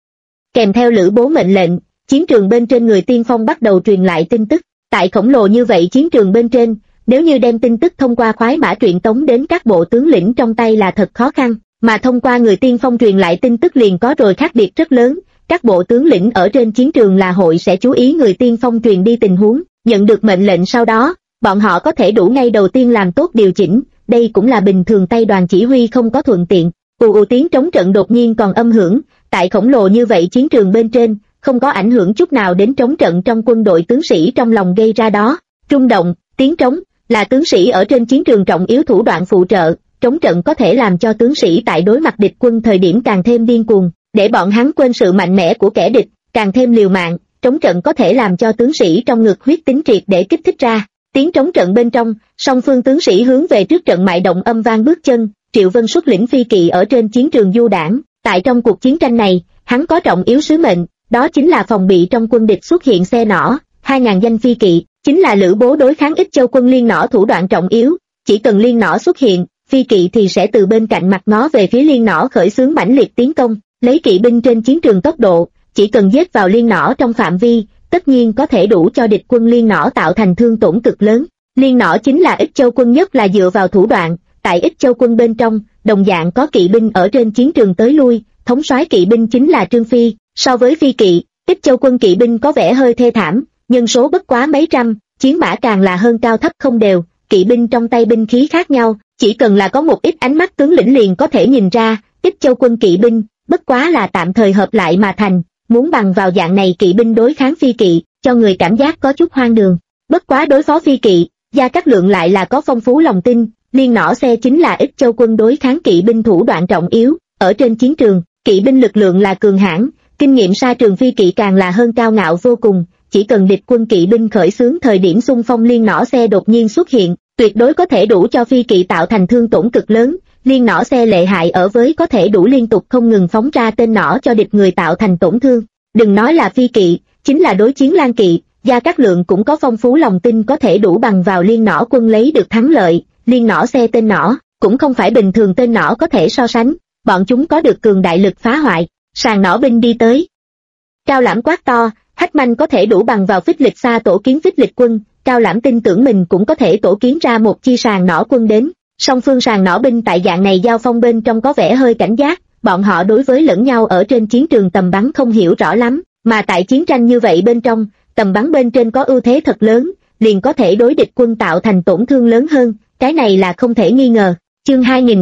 Kèm theo Lữ Bố mệnh lệnh, chiến trường bên trên người tiên phong bắt đầu truyền lại tin tức. Tại khổng lồ như vậy chiến trường bên trên, nếu như đem tin tức thông qua khoái mã truyền tống đến các bộ tướng lĩnh trong tay là thật khó khăn, mà thông qua người tiên phong truyền lại tin tức liền có rồi khác biệt rất lớn. Các bộ tướng lĩnh ở trên chiến trường là hội sẽ chú ý người tiên phong truyền đi tình huống, nhận được mệnh lệnh sau đó, bọn họ có thể đủ ngay đầu tiên làm tốt điều chỉnh, đây cũng là bình thường tay đoàn chỉ huy không có thuận tiện. Tiếng trống trận đột nhiên còn âm hưởng, tại khổng lồ như vậy chiến trường bên trên, không có ảnh hưởng chút nào đến trống trận trong quân đội tướng sĩ trong lòng gây ra đó. Rung động, tiếng trống, là tướng sĩ ở trên chiến trường trọng yếu thủ đoạn phụ trợ, trống trận có thể làm cho tướng sĩ tại đối mặt địch quân thời điểm càng thêm điên cuồng, để bọn hắn quên sự mạnh mẽ của kẻ địch, càng thêm liều mạng. Trống trận có thể làm cho tướng sĩ trong ngực huyết tính triệt để kích thích ra. Tiếng trống trận bên trong, song phương tướng sĩ hướng về trước trận mại động âm vang bước chân. Triệu Vân xuất lĩnh phi kỵ ở trên chiến trường du đảng. Tại trong cuộc chiến tranh này, hắn có trọng yếu sứ mệnh, đó chính là phòng bị trong quân địch xuất hiện xe nỏ. 2.000 danh phi kỵ, chính là Lữ Bố đối kháng Ích Châu quân liên nỏ thủ đoạn trọng yếu. Chỉ cần liên nỏ xuất hiện, phi kỵ thì sẽ từ bên cạnh mặt ngó về phía liên nỏ khởi xướng mãnh liệt tiến công. Lấy kỵ binh trên chiến trường tốc độ, chỉ cần giết vào liên nỏ trong phạm vi, tất nhiên có thể đủ cho địch quân liên nỏ tạo thành thương tổn cực lớn. Liên nỏ chính là Ích Châu quân nhất là dựa vào thủ đoạn. Tại Ích Châu quân bên trong, đồng dạng có kỵ binh ở trên chiến trường tới lui, thống soái kỵ binh chính là Trương Phi. So với phi kỵ, Ích Châu quân kỵ binh có vẻ hơi thê thảm, nhân số bất quá mấy trăm, chiến mã càng là hơn cao thấp không đều, kỵ binh trong tay binh khí khác nhau, chỉ cần là có một ít ánh mắt tướng lĩnh liền có thể nhìn ra, Ích Châu quân kỵ binh, bất quá là tạm thời hợp lại mà thành, muốn bằng vào dạng này kỵ binh đối kháng phi kỵ, cho người cảm giác có chút hoang đường. Bất quá đối phó phi kỵ, Gia Cát Lượng lại là có phong phú lòng tin. Liên nỏ xe chính là Ích Châu quân đối kháng kỵ binh thủ đoạn trọng yếu. Ở trên chiến trường, kỵ binh lực lượng là cường hãn, kinh nghiệm xa trường phi kỵ càng là hơn cao ngạo vô cùng. Chỉ cần địch quân kỵ binh khởi xướng thời điểm xung phong liên nỏ xe đột nhiên xuất hiện, tuyệt đối có thể đủ cho phi kỵ tạo thành thương tổn cực lớn. Liên nỏ xe lợi hại ở với có thể đủ liên tục không ngừng phóng ra tên nỏ cho địch người tạo thành tổn thương. Đừng nói là phi kỵ, chính là đối chiến lang kỵ, Gia Cát Lượng cũng có phong phú lòng tin có thể đủ bằng vào liên nỏ quân lấy được thắng lợi. Liên nỏ xe tên nỏ cũng không phải bình thường tên nỏ có thể so sánh, bọn chúng có được cường đại lực phá hoại. Sàn nỏ binh đi tới, Cao Lãm quát to, Hách Manh có thể đủ bằng vào phích lịch xa tổ kiến phích lịch quân, Cao Lãm tin tưởng mình cũng có thể tổ kiến ra một chi sàn nỏ quân đến. Song phương sàn nỏ binh tại dạng này giao phong bên trong có vẻ hơi cảnh giác, bọn họ đối với lẫn nhau ở trên chiến trường tầm bắn không hiểu rõ lắm, mà tại chiến tranh như vậy bên trong, tầm bắn bên trên có ưu thế thật lớn, liền có thể đối địch quân tạo thành tổn thương lớn hơn, cái này là không thể nghi ngờ. Chương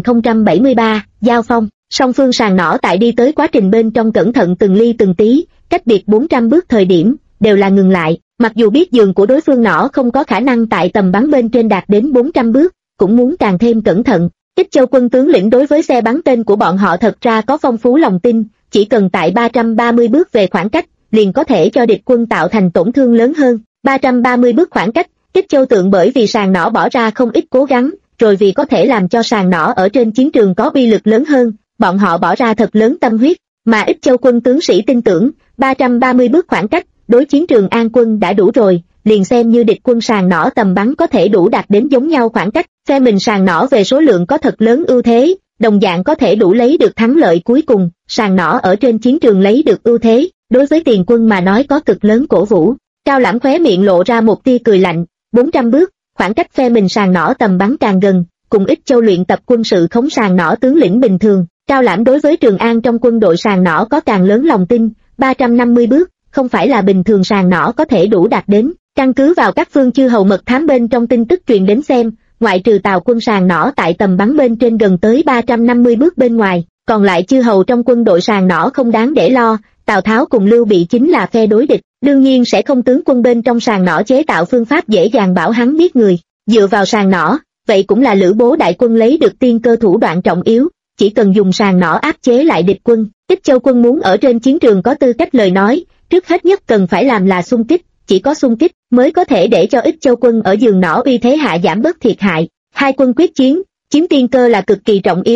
2073, giao phong, song phương sàn nỏ tại đi tới quá trình bên trong cẩn thận từng ly từng tí, cách biệt 400 bước thời điểm, đều là ngừng lại, mặc dù biết giường của đối phương nỏ không có khả năng tại tầm bắn bên trên đạt đến 400 bước, cũng muốn càng thêm cẩn thận. Ích Châu quân tướng lĩnh đối với xe bắn tên của bọn họ thật ra có phong phú lòng tin, chỉ cần tại 330 bước về khoảng cách, liền có thể cho địch quân tạo thành tổn thương lớn hơn. 330 bước khoảng cách, Ích Châu tượng bởi vì sàn nỏ bỏ ra không ít cố gắng, rồi vì có thể làm cho sàn nỏ ở trên chiến trường có uy lực lớn hơn, bọn họ bỏ ra thật lớn tâm huyết, mà Ích Châu quân tướng sĩ tin tưởng, 330 bước khoảng cách, đối chiến trường An quân đã đủ rồi, liền xem như địch quân sàn nỏ tầm bắn có thể đủ đạt đến giống nhau khoảng cách, phe mình sàn nỏ về số lượng có thật lớn ưu thế, đồng dạng có thể đủ lấy được thắng lợi cuối cùng, sàn nỏ ở trên chiến trường lấy được ưu thế, đối với tiền quân mà nói có cực lớn cổ vũ. Cao Lãm khóe miệng lộ ra một tia cười lạnh, 400 bước, khoảng cách phe mình sàn nỏ tầm bắn càng gần, cùng Ích Châu luyện tập quân sự khống sàn nỏ tướng lĩnh bình thường, Cao Lãm đối với Trường An trong quân đội sàn nỏ có càng lớn lòng tin, 350 bước, không phải là bình thường sàn nỏ có thể đủ đạt đến. Căn cứ vào các phương chư hầu mật thám bên trong tin tức truyền đến xem, ngoại trừ Tào quân sàn nỏ tại tầm bắn bên trên gần tới 350 bước bên ngoài, còn lại chư hầu trong quân đội sàn nỏ không đáng để lo. Tào Tháo cùng Lưu Bị chính là phe đối địch, đương nhiên sẽ không tướng quân bên trong sàn nỏ chế tạo phương pháp dễ dàng bảo hắn biết người. Dựa vào sàn nỏ, vậy cũng là Lữ Bố đại quân lấy được tiên cơ thủ đoạn trọng yếu, chỉ cần dùng sàn nỏ áp chế lại địch quân. Ích Châu quân muốn ở trên chiến trường có tư cách lời nói, trước hết nhất cần phải làm là xung kích, chỉ có xung kích mới có thể để cho Ích Châu quân ở giường nỏ uy thế hạ giảm bớt thiệt hại. Hai quân quyết chiến, chiếm tiên cơ là cực kỳ trọng yếu,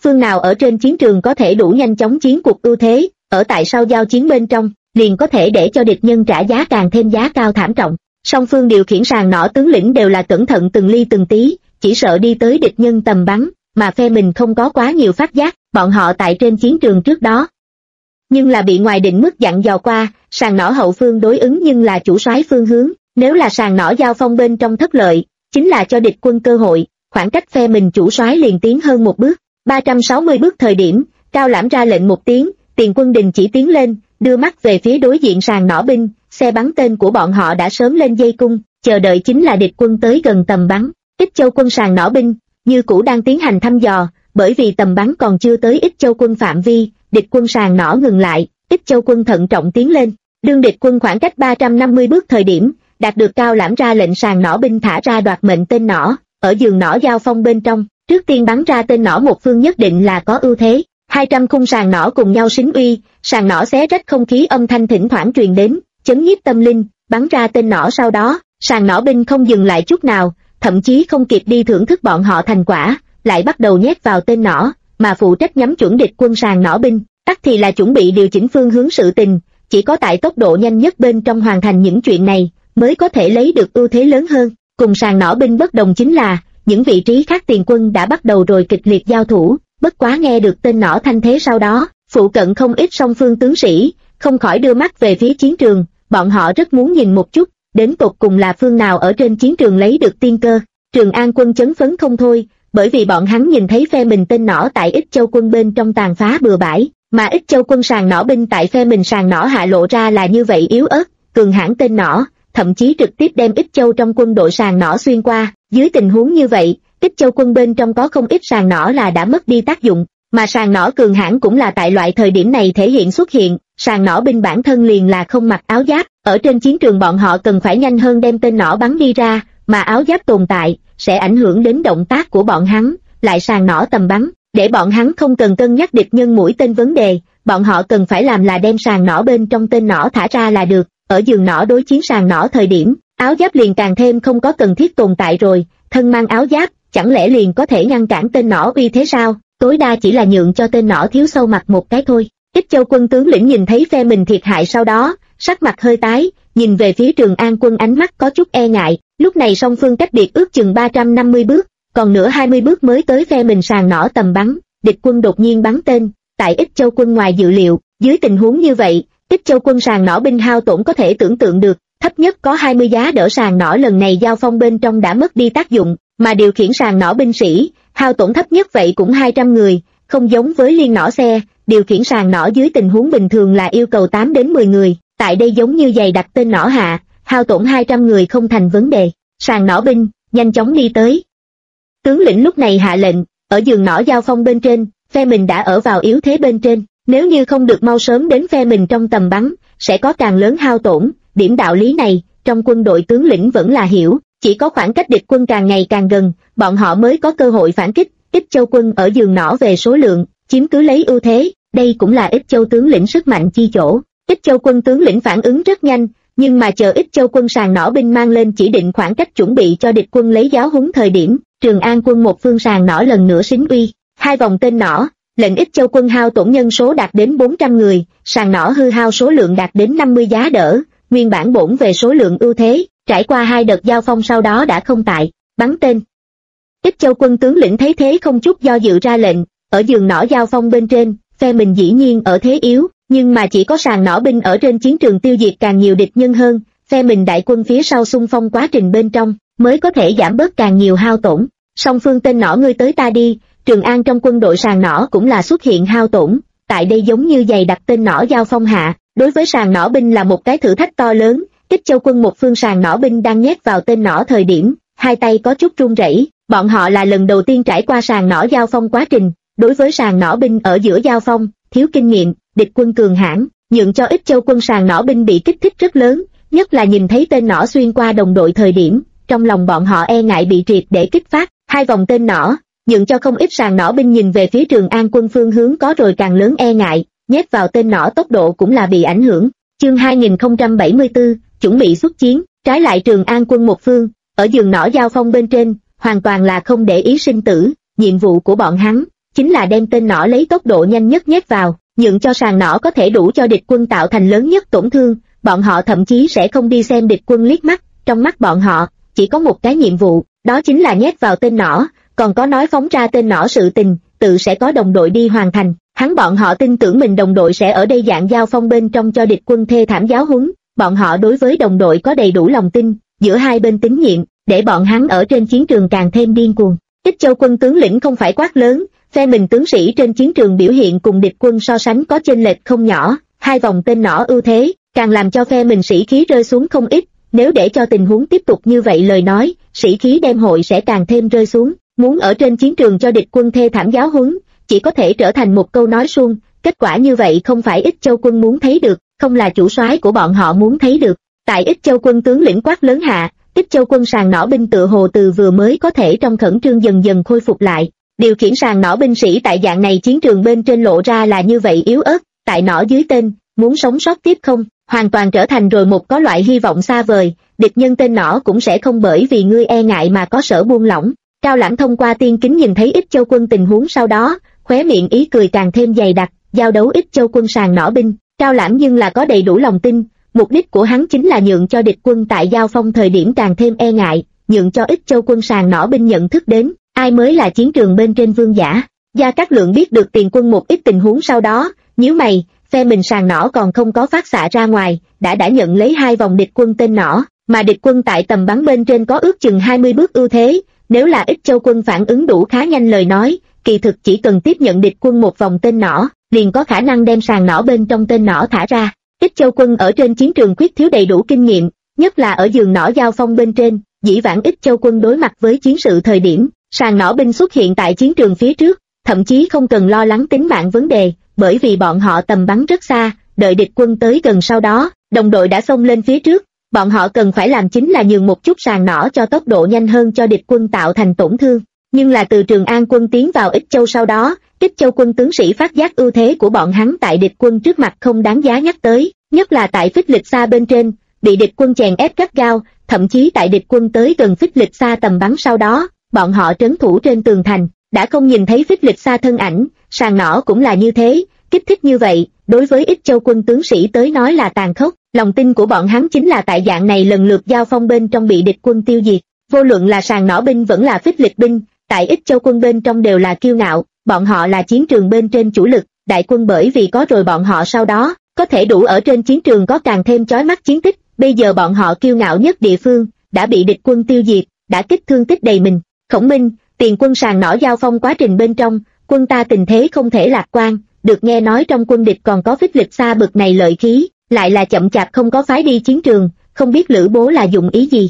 phương nào ở trên chiến trường có thể đủ nhanh chóng chiến cuộc ưu thế, ở tại sau giao chiến bên trong, liền có thể để cho địch nhân trả giá càng thêm giá cao thảm trọng. Song phương điều khiển sàng nỏ tướng lĩnh đều là cẩn thận từng ly từng tí, chỉ sợ đi tới địch nhân tầm bắn, mà phe mình không có quá nhiều phát giác, bọn họ tại trên chiến trường trước đó. Nhưng là bị ngoài định mức dặn dò qua, sàng nỏ hậu phương đối ứng nhưng là chủ soái phương hướng, nếu là sàng nỏ giao phong bên trong thất lợi, chính là cho địch quân cơ hội, khoảng cách phe mình chủ soái liền tiến hơn một bước. 360 bước thời điểm, Cao Lãm ra lệnh một tiếng, tiền quân đình chỉ tiến lên, đưa mắt về phía đối diện sàng nỏ binh, xe bắn tên của bọn họ đã sớm lên dây cung, chờ đợi chính là địch quân tới gần tầm bắn. Ích Châu quân sàng nỏ binh, như cũ đang tiến hành thăm dò, bởi vì tầm bắn còn chưa tới Ích Châu quân phạm vi, địch quân sàng nỏ ngừng lại, Ích Châu quân thận trọng tiến lên, đương địch quân khoảng cách 350 bước thời điểm, đạt được Cao Lãm ra lệnh sàng nỏ binh thả ra đoạt mệnh tên nỏ, ở giường nỏ giao phong bên trong, trước tiên bắn ra tên nỏ một phương nhất định là có ưu thế. 200 khung sàng nỏ cùng nhau xính uy, sàng nỏ xé rách không khí âm thanh thỉnh thoảng truyền đến, chấn nhiếp tâm linh, bắn ra tên nỏ sau đó, sàng nỏ binh không dừng lại chút nào, thậm chí không kịp đi thưởng thức bọn họ thành quả, lại bắt đầu nhét vào tên nỏ, mà phụ trách nhắm chuẩn địch quân sàng nỏ binh, tắc thì là chuẩn bị điều chỉnh phương hướng sự tình, chỉ có tại tốc độ nhanh nhất bên trong hoàn thành những chuyện này, mới có thể lấy được ưu thế lớn hơn. Cùng sàng nỏ binh bất đồng chính là, những vị trí khác tiền quân đã bắt đầu rồi kịch liệt giao thủ, bất quá nghe được tên nỏ thanh thế sau đó, phụ cận không ít song phương tướng sĩ, không khỏi đưa mắt về phía chiến trường, bọn họ rất muốn nhìn một chút, đến tột cùng là phương nào ở trên chiến trường lấy được tiên cơ. Trường An quân chấn phấn không thôi, bởi vì bọn hắn nhìn thấy phe mình tên nỏ tại Ích Châu quân bên trong tàn phá bừa bãi, mà Ích Châu quân sàng nỏ binh tại phe mình sàng nỏ hạ lộ ra là như vậy yếu ớt, cường hãn tên nỏ, thậm chí trực tiếp đem Ích Châu trong quân đội sàng nỏ xuyên qua. Dưới tình huống như vậy, Ích Châu quân bên trong có không ít sàng nỏ là đã mất đi tác dụng, mà sàng nỏ cường hãn cũng là tại loại thời điểm này thể hiện xuất hiện. Sàng nỏ binh bản thân liền là không mặc áo giáp, ở trên chiến trường bọn họ cần phải nhanh hơn đem tên nỏ bắn đi ra, mà áo giáp tồn tại sẽ ảnh hưởng đến động tác của bọn hắn, lại sàng nỏ tầm bắn, để bọn hắn không cần cân nhắc địch nhân mũi tên vấn đề, bọn họ cần phải làm là đem sàng nỏ bên trong tên nỏ thả ra là được. Ở giường nỏ đối chiến sàng nỏ thời điểm, áo giáp liền càng thêm không có cần thiết tồn tại rồi, thân mang áo giáp, chẳng lẽ liền có thể ngăn cản tên nỏ uy thế sao, tối đa chỉ là nhượng cho tên nỏ thiếu sâu mặt một cái thôi. Ích Châu quân tướng lĩnh nhìn thấy phe mình thiệt hại sau đó, sắc mặt hơi tái, nhìn về phía Trường An quân ánh mắt có chút e ngại, lúc này song phương cách biệt ước chừng 350 bước, còn nữa 20 bước mới tới phe mình sàng nỏ tầm bắn, địch quân đột nhiên bắn tên, tại Ích Châu quân ngoài dự liệu, dưới tình huống như vậy, Ích Châu quân sàng nỏ binh hao tổn có thể tưởng tượng được, thấp nhất có 20 giá đỡ sàng nỏ lần này giao phong bên trong đã mất đi tác dụng, mà điều khiển sàng nỏ binh sĩ, hao tổn thấp nhất vậy cũng 200 người, không giống với liên nỏ xe, điều khiển sàng nỏ dưới tình huống bình thường là yêu cầu 8 đến 10 người, tại đây giống như giày đặt tên nỏ hạ, hao tổn 200 người không thành vấn đề. Sàng nỏ binh, nhanh chóng đi tới. Tướng lĩnh lúc này hạ lệnh, ở giường nỏ giao phong bên trên, phe mình đã ở vào yếu thế bên trên, nếu như không được mau sớm đến phe mình trong tầm bắn, sẽ có càng lớn hao tổn, điểm đạo lý này, trong quân đội tướng lĩnh vẫn là hiểu, chỉ có khoảng cách địch quân càng ngày càng gần, bọn họ mới có cơ hội phản kích. Ích Châu quân ở giường nỏ về số lượng, chiếm cứ lấy ưu thế, đây cũng là Ích Châu tướng lĩnh sức mạnh chi chỗ. Ích Châu quân tướng lĩnh phản ứng rất nhanh, nhưng mà chờ Ích Châu quân sàng nỏ binh mang lên chỉ định khoảng cách chuẩn bị cho địch quân lấy giáo huấn thời điểm, Trường An quân một phương sàng nỏ lần nữa xính uy, 2 vòng tên nỏ, lệnh Ích Châu quân hao tổn nhân số đạt đến 400 người, sàng nỏ hư hao số lượng đạt đến 50 giá đỡ, nguyên bản bổn về số lượng ưu thế, trải qua 2 đợt giao phong sau đó đã không tại, bắn tên. Ích Châu quân tướng lĩnh thấy thế không chút do dự ra lệnh, ở giường nỏ giao phong bên trên, phe mình dĩ nhiên ở thế yếu, nhưng mà chỉ có sàng nỏ binh ở trên chiến trường tiêu diệt càng nhiều địch nhân hơn, phe mình đại quân phía sau xung phong quá trình bên trong, mới có thể giảm bớt càng nhiều hao tổn. Song phương tên nỏ ngươi tới ta đi, Trường An trong quân đội sàng nỏ cũng là xuất hiện hao tổn, tại đây giống như giày đặt tên nỏ giao phong hạ, đối với sàng nỏ binh là một cái thử thách to lớn. Ích Châu quân một phương sàng nỏ binh đang nhét vào tên nỏ thời điểm, hai tay có chút run rẩy, bọn họ là lần đầu tiên trải qua sàng nỏ giao phong quá trình, đối với sàng nỏ binh ở giữa giao phong, thiếu kinh nghiệm, địch quân cường hãn, nhượng cho Ích Châu quân sàng nỏ binh bị kích thích rất lớn, nhất là nhìn thấy tên nỏ xuyên qua đồng đội thời điểm, trong lòng bọn họ e ngại bị triệt để kích phát, 2 vòng tên nỏ, nhượng cho không ít sàng nỏ binh nhìn về phía Trường An quân phương hướng có rồi càng lớn e ngại, nhét vào tên nỏ tốc độ cũng là bị ảnh hưởng. Chương 2074, chuẩn bị xuất chiến, trái lại Trường An quân một phương, ở giường nỏ giao phong bên trên, hoàn toàn là không để ý sinh tử, nhiệm vụ của bọn hắn, chính là đem tên nỏ lấy tốc độ nhanh nhất nhét vào, nhượng cho sàng nỏ có thể đủ cho địch quân tạo thành lớn nhất tổn thương. Bọn họ thậm chí sẽ không đi xem địch quân liếc mắt, trong mắt bọn họ chỉ có một cái nhiệm vụ, đó chính là nhét vào tên nỏ, còn có nói phóng ra tên nỏ sự tình, tự sẽ có đồng đội đi hoàn thành. Bọn họ tin tưởng mình đồng đội sẽ ở đây dạng giao phong bên trong cho địch quân thê thảm giáo huấn, bọn họ đối với đồng đội có đầy đủ lòng tin, giữa hai bên tín nhiệm, để bọn hắn ở trên chiến trường càng thêm điên cuồng. Ích Châu quân tướng lĩnh không phải quát lớn, phe mình tướng sĩ trên chiến trường biểu hiện cùng địch quân so sánh có chênh lệch không nhỏ, hai vòng tên nỏ ưu thế, càng làm cho phe mình sĩ khí rơi xuống không ít, nếu để cho tình huống tiếp tục như vậy lời nói, sĩ khí đem hội sẽ càng thêm rơi xuống, muốn ở trên chiến trường cho địch quân thê thảm giáo huấn, chỉ có thể trở thành một câu nói suông, kết quả như vậy không phải Ích Châu quân muốn thấy được, không là chủ soái của bọn họ muốn thấy được. Tại Ích Châu quân tướng lĩnh quát lớn hạ, Ích Châu quân sàng nỏ binh tựa hồ từ vừa mới có thể trong khẩn trương dần dần khôi phục lại. Điều khiển sàng nỏ binh sĩ tại dạng này chiến trường bên trên lộ ra là như vậy yếu ớt, tại nỏ dưới tên, muốn sống sót tiếp không, hoàn toàn trở thành rồi một có loại hy vọng xa vời, địch nhân tên nỏ cũng sẽ không bởi vì ngươi e ngại mà có sở buông lỏng. Cao Lãm thông qua tiên kính nhìn thấy Ích Châu quân tình huống sau đó, khóe miệng ý cười càng thêm dày đặc, giao đấu Ích Châu quân sàng nỏ binh, Cao Lãm nhưng là có đầy đủ lòng tin, mục đích của hắn chính là nhượng cho địch quân tại giao phong thời điểm càng thêm e ngại, nhượng cho Ích Châu quân sàng nỏ binh nhận thức đến, ai mới là chiến trường bên trên vương giả. Gia Cát Lượng biết được Tiền Quân một ít tình huống sau đó, nhíu mày, phe mình sàng nỏ còn không có phát xạ ra ngoài, đã nhận lấy hai vòng địch quân tên nỏ, mà địch quân tại tầm bắn bên trên có ước chừng 20 bước ưu thế, nếu là Ích Châu quân phản ứng đủ khá nhanh lời nói, kỳ thực chỉ cần tiếp nhận địch quân một vòng tên nỏ, liền có khả năng đem sàng nỏ bên trong tên nỏ thả ra. Ích Châu quân ở trên chiến trường quyết thiếu đầy đủ kinh nghiệm, nhất là ở giường nỏ giao phong bên trên, dĩ vãng Ích Châu quân đối mặt với chiến sự thời điểm, sàng nỏ binh xuất hiện tại chiến trường phía trước, thậm chí không cần lo lắng tính mạng vấn đề, bởi vì bọn họ tầm bắn rất xa, đợi địch quân tới gần sau đó, đồng đội đã xông lên phía trước, bọn họ cần phải làm chính là nhường một chút sàng nỏ cho tốc độ nhanh hơn cho địch quân tạo thành tổn thương. Nhưng là từ Trường An quân tiến vào Ích Châu sau đó, Ích Châu quân tướng sĩ phát giác ưu thế của bọn hắn tại địch quân trước mặt không đáng giá nhắc tới, nhất là tại phích lịch xa bên trên, bị địch quân chèn ép gắt gao, thậm chí tại địch quân tới gần phích lịch xa tầm bắn sau đó, bọn họ trấn thủ trên tường thành, đã không nhìn thấy phích lịch xa thân ảnh, sàng nỏ cũng là như thế, kích thích như vậy, đối với Ích Châu quân tướng sĩ tới nói là tàn khốc, lòng tin của bọn hắn chính là tại dạng này lần lượt giao phong bên trong bị địch quân tiêu diệt, vô luận là sàng nỏ binh vẫn là phích lịch binh, tại Ích Châu quân bên trong đều là kiêu ngạo, bọn họ là chiến trường bên trên chủ lực, đại quân bởi vì có rồi bọn họ sau đó, có thể đủ ở trên chiến trường có càng thêm chói mắt chiến tích, bây giờ bọn họ kiêu ngạo nhất địa phương, đã bị địch quân tiêu diệt, đã kích thương tích đầy mình. Khổng Minh, Tiền Quân sàng nỏ giao phong quá trình bên trong, quân ta tình thế không thể lạc quan, được nghe nói trong quân địch còn có phích lịch xa bực này lợi khí, lại là chậm chạp không có phái đi chiến trường, không biết Lữ Bố là dụng ý gì.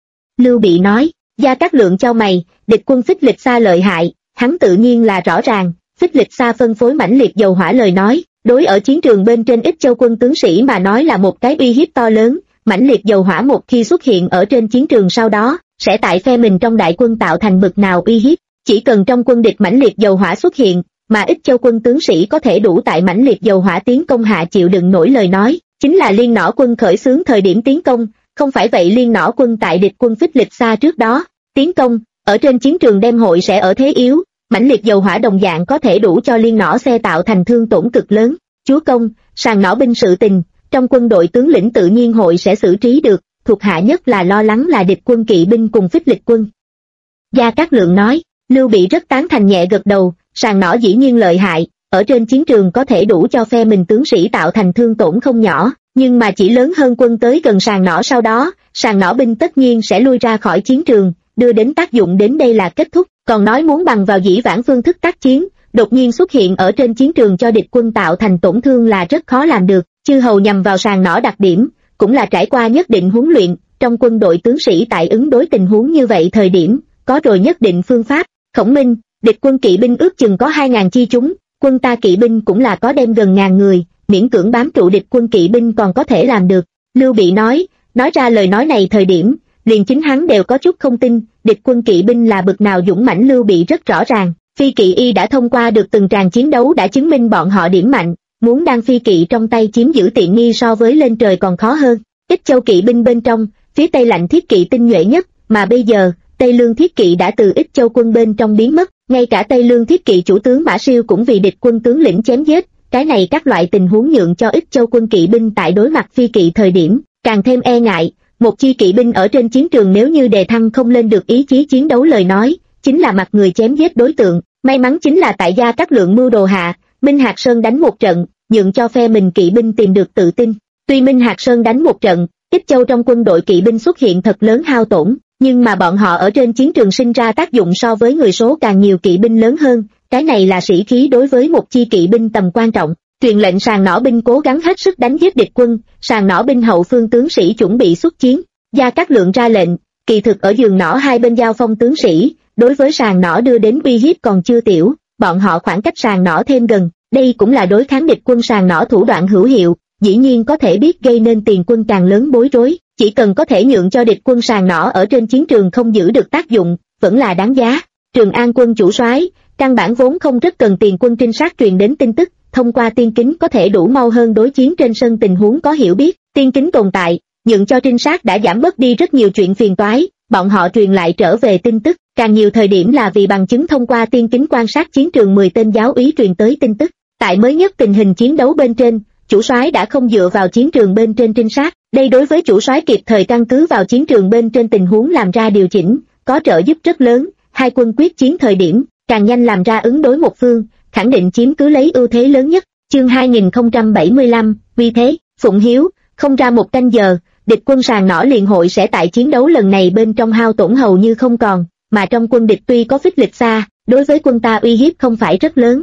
Lưu Bị nói, Gia Cát Lượng chau mày, địch quân phích lịch xa lợi hại, hắn tự nhiên là rõ ràng, phích lịch xa phân phối mãnh liệt dầu hỏa lời nói, đối ở chiến trường bên trên Ích Châu quân tướng sĩ mà nói là một cái uy hiếp to lớn, mãnh liệt dầu hỏa một khi xuất hiện ở trên chiến trường sau đó, sẽ tại phe mình trong đại quân tạo thành bực nào uy hiếp, chỉ cần trong quân địch mãnh liệt dầu hỏa xuất hiện, mà Ích Châu quân tướng sĩ có thể đủ tại mãnh liệt dầu hỏa tiến công hạ chịu đựng nổi lời nói, chính là Liên Nỏ quân khởi xướng thời điểm tiến công, không phải vậy Liên Nỏ quân tại địch quân phích lịch xa trước đó, tiến công, ở trên chiến trường đem hội sẽ ở thế yếu, mãnh liệt dầu hỏa đồng dạng có thể đủ cho Liên Nỏ xe tạo thành thương tổn cực lớn. Chúa công, sàng nỏ binh sự tình, trong quân đội tướng lĩnh tự nhiên hội sẽ xử trí được, thuộc hạ nhất là lo lắng là địch quân kỵ binh cùng phích lịch quân. Gia Cát Lượng nói, Lưu Bị rất tán thành nhẹ gật đầu, sàng nỏ dĩ nhiên lợi hại, ở trên chiến trường có thể đủ cho phe mình tướng sĩ tạo thành thương tổn không nhỏ, nhưng mà chỉ lớn hơn quân tới gần sàng nỏ sau đó, sàng nỏ binh tất nhiên sẽ lui ra khỏi chiến trường, đưa đến tác dụng đến đây là kết thúc, còn nói muốn bằng vào dĩ vãng phương thức tác chiến, đột nhiên xuất hiện ở trên chiến trường cho địch quân tạo thành tổn thương là rất khó làm được, chư hầu nhằm vào sàng nỏ đặc điểm, cũng là trải qua nhất định huấn luyện, trong quân đội tướng sĩ tại ứng đối tình huống như vậy thời điểm, có rồi nhất định phương pháp. Khổng Minh, địch quân kỵ binh ước chừng có 2.000 chi chúng, quân ta kỵ binh cũng là có đem gần 1.000 người, miễn cưỡng bám trụ địch quân kỵ binh còn có thể làm được. Lưu Bị nói ra lời nói này thời điểm, liền chính hắn đều có chút không tin, địch quân kỵ binh là bực nào dũng mãnh Lưu Bị rất rõ ràng, phi kỵ y đã thông qua được từng tràng chiến đấu đã chứng minh bọn họ điểm mạnh, muốn đang phi kỵ trong tay chiếm giữ tiện nghi so với lên trời còn khó hơn. Ích Châu kỵ binh bên trong, phía Tây Lạnh thiết kỵ tinh nhuệ nhất, mà bây giờ, Tây Lương thiết kỵ đã từ Ích Châu quân bên trong biến mất, ngay cả Tây Lương Thiết Kỵ chủ tướng Mã Siêu cũng vì địch quân tướng lĩnh chém giết. Cái này các loại tình huống nhượng cho Ích Châu quân kỵ binh tại đối mặt phi kỵ thời điểm càng thêm e ngại. Một chi kỵ binh ở trên chiến trường nếu như đề thăng không lên được ý chí chiến đấu lời nói, chính là mặt người chém giết đối tượng. May mắn chính là tại Gia Cát Lượng mưu đồ hạ, Minh Hạc Sơn đánh một trận, nhượng cho phe mình kỵ binh tìm được tự tin. Tuy Minh Hạc Sơn đánh một trận, Ích Châu trong quân đội kỵ binh xuất hiện thật lớn hao tổn, nhưng mà bọn họ ở trên chiến trường sinh ra tác dụng so với người số càng nhiều kỵ binh lớn hơn. Cái này là sĩ khí đối với một chi kỵ binh tầm quan trọng. Truyền lệnh sàng nỏ binh cố gắng hết sức đánh giết địch quân, sàng nỏ binh hậu phương tướng sĩ chuẩn bị xuất chiến. Gia Cát Lượng ra lệnh, kỳ thực ở giường nỏ hai bên giao phong tướng sĩ, đối với sàng nỏ đưa đến uy hiếp còn chưa tiểu, bọn họ khoảng cách sàng nỏ thêm gần, đây cũng là đối kháng địch quân sàng nỏ thủ đoạn hữu hiệu, dĩ nhiên có thể biết gây nên tiền quân càng lớn bối rối, chỉ cần có thể nhượng cho địch quân sàng nỏ ở trên chiến trường không giữ được tác dụng, vẫn là đáng giá. Trường An quân chủ soái, căn bản vốn không rất cần tiền quân trinh sát truyền đến tin tức, thông qua tiên kính có thể đủ mau hơn đối chiến trên sân tình huống có hiểu biết, tiên kính tồn tại, nhượng cho trinh sát đã giảm bớt đi rất nhiều chuyện phiền toái, bọn họ truyền lại trở về tin tức, càng nhiều thời điểm là vì bằng chứng thông qua tiên kính quan sát chiến trường 10 tên giáo úy truyền tới tin tức. Tại mới nhất tình hình chiến đấu bên trên, chủ soái đã không dựa vào chiến trường bên trên trinh sát, đây đối với chủ soái kịp thời căn cứ vào chiến trường bên trên tình huống làm ra điều chỉnh, có trợ giúp rất lớn. Hai quân quyết chiến thời điểm, càng nhanh làm ra ứng đối một phương, khẳng định chiếm cứ lấy ưu thế lớn nhất. Chương 2075, vì thế, Phụng Hiếu, không ra một canh giờ, địch quân sàng nỏ liền hội sẽ tại chiến đấu lần này bên trong hao tổn hầu như không còn, mà trong quân địch tuy có phích lịch xa, đối với quân ta uy hiếp không phải rất lớn.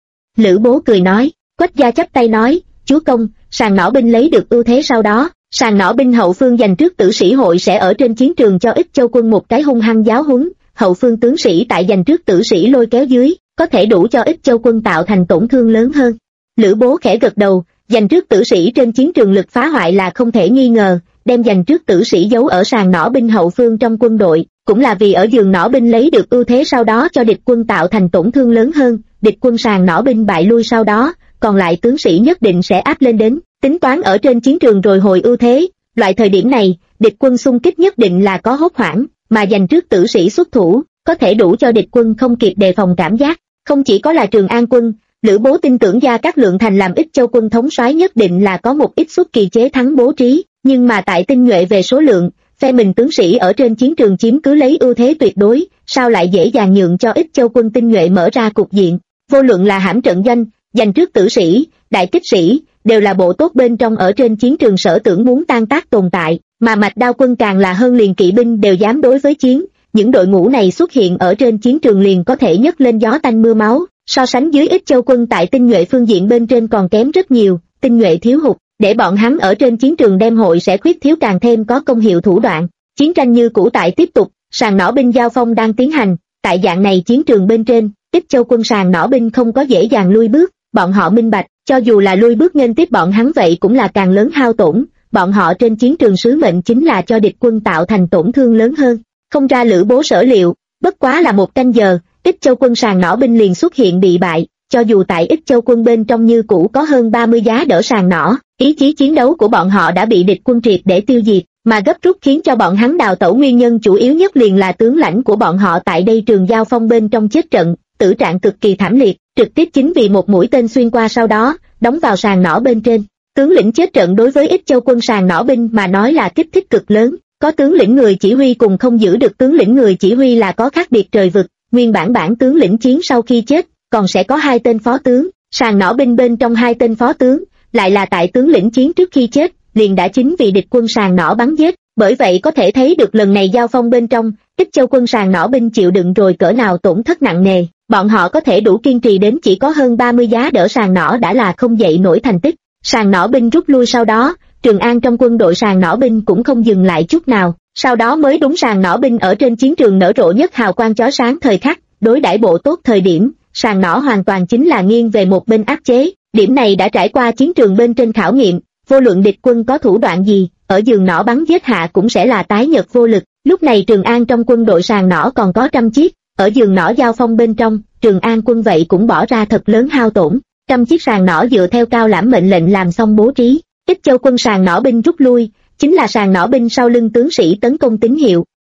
Lữ Bố cười nói, Quách Gia chắp tay nói, chúa công, sàng nỏ binh lấy được ưu thế sau đó, sàng nỏ binh hậu phương giành trước tử sĩ hội sẽ ở trên chiến trường cho Ích Châu quân một cái hung hăng giáo huấn, hậu phương tướng sĩ tại giành trước tử sĩ lôi kéo dưới, có thể đủ cho Ích Châu quân tạo thành tổn thương lớn hơn. Lữ Bố khẽ gật đầu, giành trước tử sĩ trên chiến trường lực phá hoại là không thể nghi ngờ, đem giành trước tử sĩ giấu ở sàng nỏ binh hậu phương trong quân đội, cũng là vì ở giường nỏ binh lấy được ưu thế sau đó cho địch quân tạo thành tổn thương lớn hơn, địch quân sàng nỏ binh bại lui sau đó, còn lại tướng sĩ nhất định sẽ áp lên đến, tính toán ở trên chiến trường rồi hồi ưu thế, loại thời điểm này, địch quân xung kích nhất định là có hốt hoảng, mà giành trước tử sĩ xuất thủ, có thể đủ cho địch quân không kịp đề phòng cảm giác, không chỉ có là Trường An quân, Lữ Bố tin tưởng Gia Cát Lượng thành làm Ích Châu quân thống soái nhất định là có một ít xuất kỳ chế thắng bố trí, nhưng mà tại tinh nhuệ về số lượng, phe mình tướng sĩ ở trên chiến trường chiếm cứ lấy ưu thế tuyệt đối, sao lại dễ dàng nhượng cho Ích Châu quân tinh nhuệ mở ra cục diện, vô luận là hãm trận doanh, giành trước tử sĩ, đại kích sĩ, đều là bộ tốt bên trong ở trên chiến trường sở tưởng muốn tan tác tồn tại, mà Mạch Đao quân càng là hơn liền kỵ binh đều dám đối với chiến, những đội ngũ này xuất hiện ở trên chiến trường liền có thể nhấc lên gió tanh mưa máu, so sánh dưới Ích Châu quân tại tinh nhuệ phương diện bên trên còn kém rất nhiều, tinh nhuệ thiếu hụt, để bọn hắn ở trên chiến trường đem hội sẽ khuyết thiếu càng thêm có công hiệu thủ đoạn, chiến tranh như cũ tại tiếp tục, sàng nỏ binh giao phong đang tiến hành, tại dạng này chiến trường bên trên, Ích Châu quân sàng nỏ binh không có dễ dàng lui bước, bọn họ minh bạch, cho dù là lui bước nghênh tiếp bọn hắn vậy cũng là càng lớn hao tổn, bọn họ trên chiến trường sứ mệnh chính là cho địch quân tạo thành tổn thương lớn hơn, không ra Lữ Bố sở liệu, bất quá là một canh giờ, Ích Châu quân sàng nỏ binh liền xuất hiện bị bại, cho dù tại Ích Châu quân bên trong như cũ có hơn 30 giá đỡ sàng nỏ, ý chí chiến đấu của bọn họ đã bị địch quân triệt để tiêu diệt, mà gấp rút khiến cho bọn hắn đào tẩu nguyên nhân chủ yếu nhất liền là tướng lãnh của bọn họ tại đây trường giao phong bên trong chết trận, tử trạng cực kỳ thảm liệt, trực tiếp chính vì một mũi tên xuyên qua sau đó, đóng vào sàng nỏ bên trên. Tướng lĩnh chết trận đối với Ích Châu quân sàng nỏ binh mà nói là kích thích cực lớn, có tướng lĩnh người chỉ huy cùng không giữ được tướng lĩnh người chỉ huy là có khác biệt trời vực, nguyên bản tướng lĩnh chiến sau khi chết, còn sẽ có 2 tên phó tướng, sàng nỏ binh bên trong 2 tên phó tướng, lại là tại tướng lĩnh chiến trước khi chết, liền đã chính vì địch quân sàng nỏ bắn giết, bởi vậy có thể thấy được lần này giao phong bên trong, Ích Châu quân sàng nỏ binh chịu đựng rồi cỡ nào tổn thất nặng nề, bọn họ có thể đủ kiên trì đến chỉ có hơn 30 giá đỡ sàng nỏ đã là không dậy nổi thành tích. Sàng nỏ binh rút lui sau đó, Trường An trong quân đội sàng nỏ binh cũng không dừng lại chút nào, sau đó mới đúng sàng nỏ binh ở trên chiến trường nở rộ nhất hào quang chói sáng thời khắc, đối đãi bộ tốt thời điểm, sàng nỏ hoàn toàn chính là nghiêng về một bên áp chế, điểm này đã trải qua chiến trường bên trên khảo nghiệm, vô luận địch quân có thủ đoạn gì, ở giường nỏ bắn giết hạ cũng sẽ là tái nhợt vô lực. Lúc này Trường An trong quân đội sàng nỏ còn có 100 chiếc, ở giường nỏ giao phong bên trong, Trường An quân vậy cũng bỏ ra thật lớn hao tổn. 100 chiếc sàng nỏ dựa theo Cao Lãm mệnh lệnh làm xong bố trí, Ích Châu quân sàng nỏ binh rút lui, chính là sàng nỏ binh sau lưng tướng sĩ tấn công tín hiệu,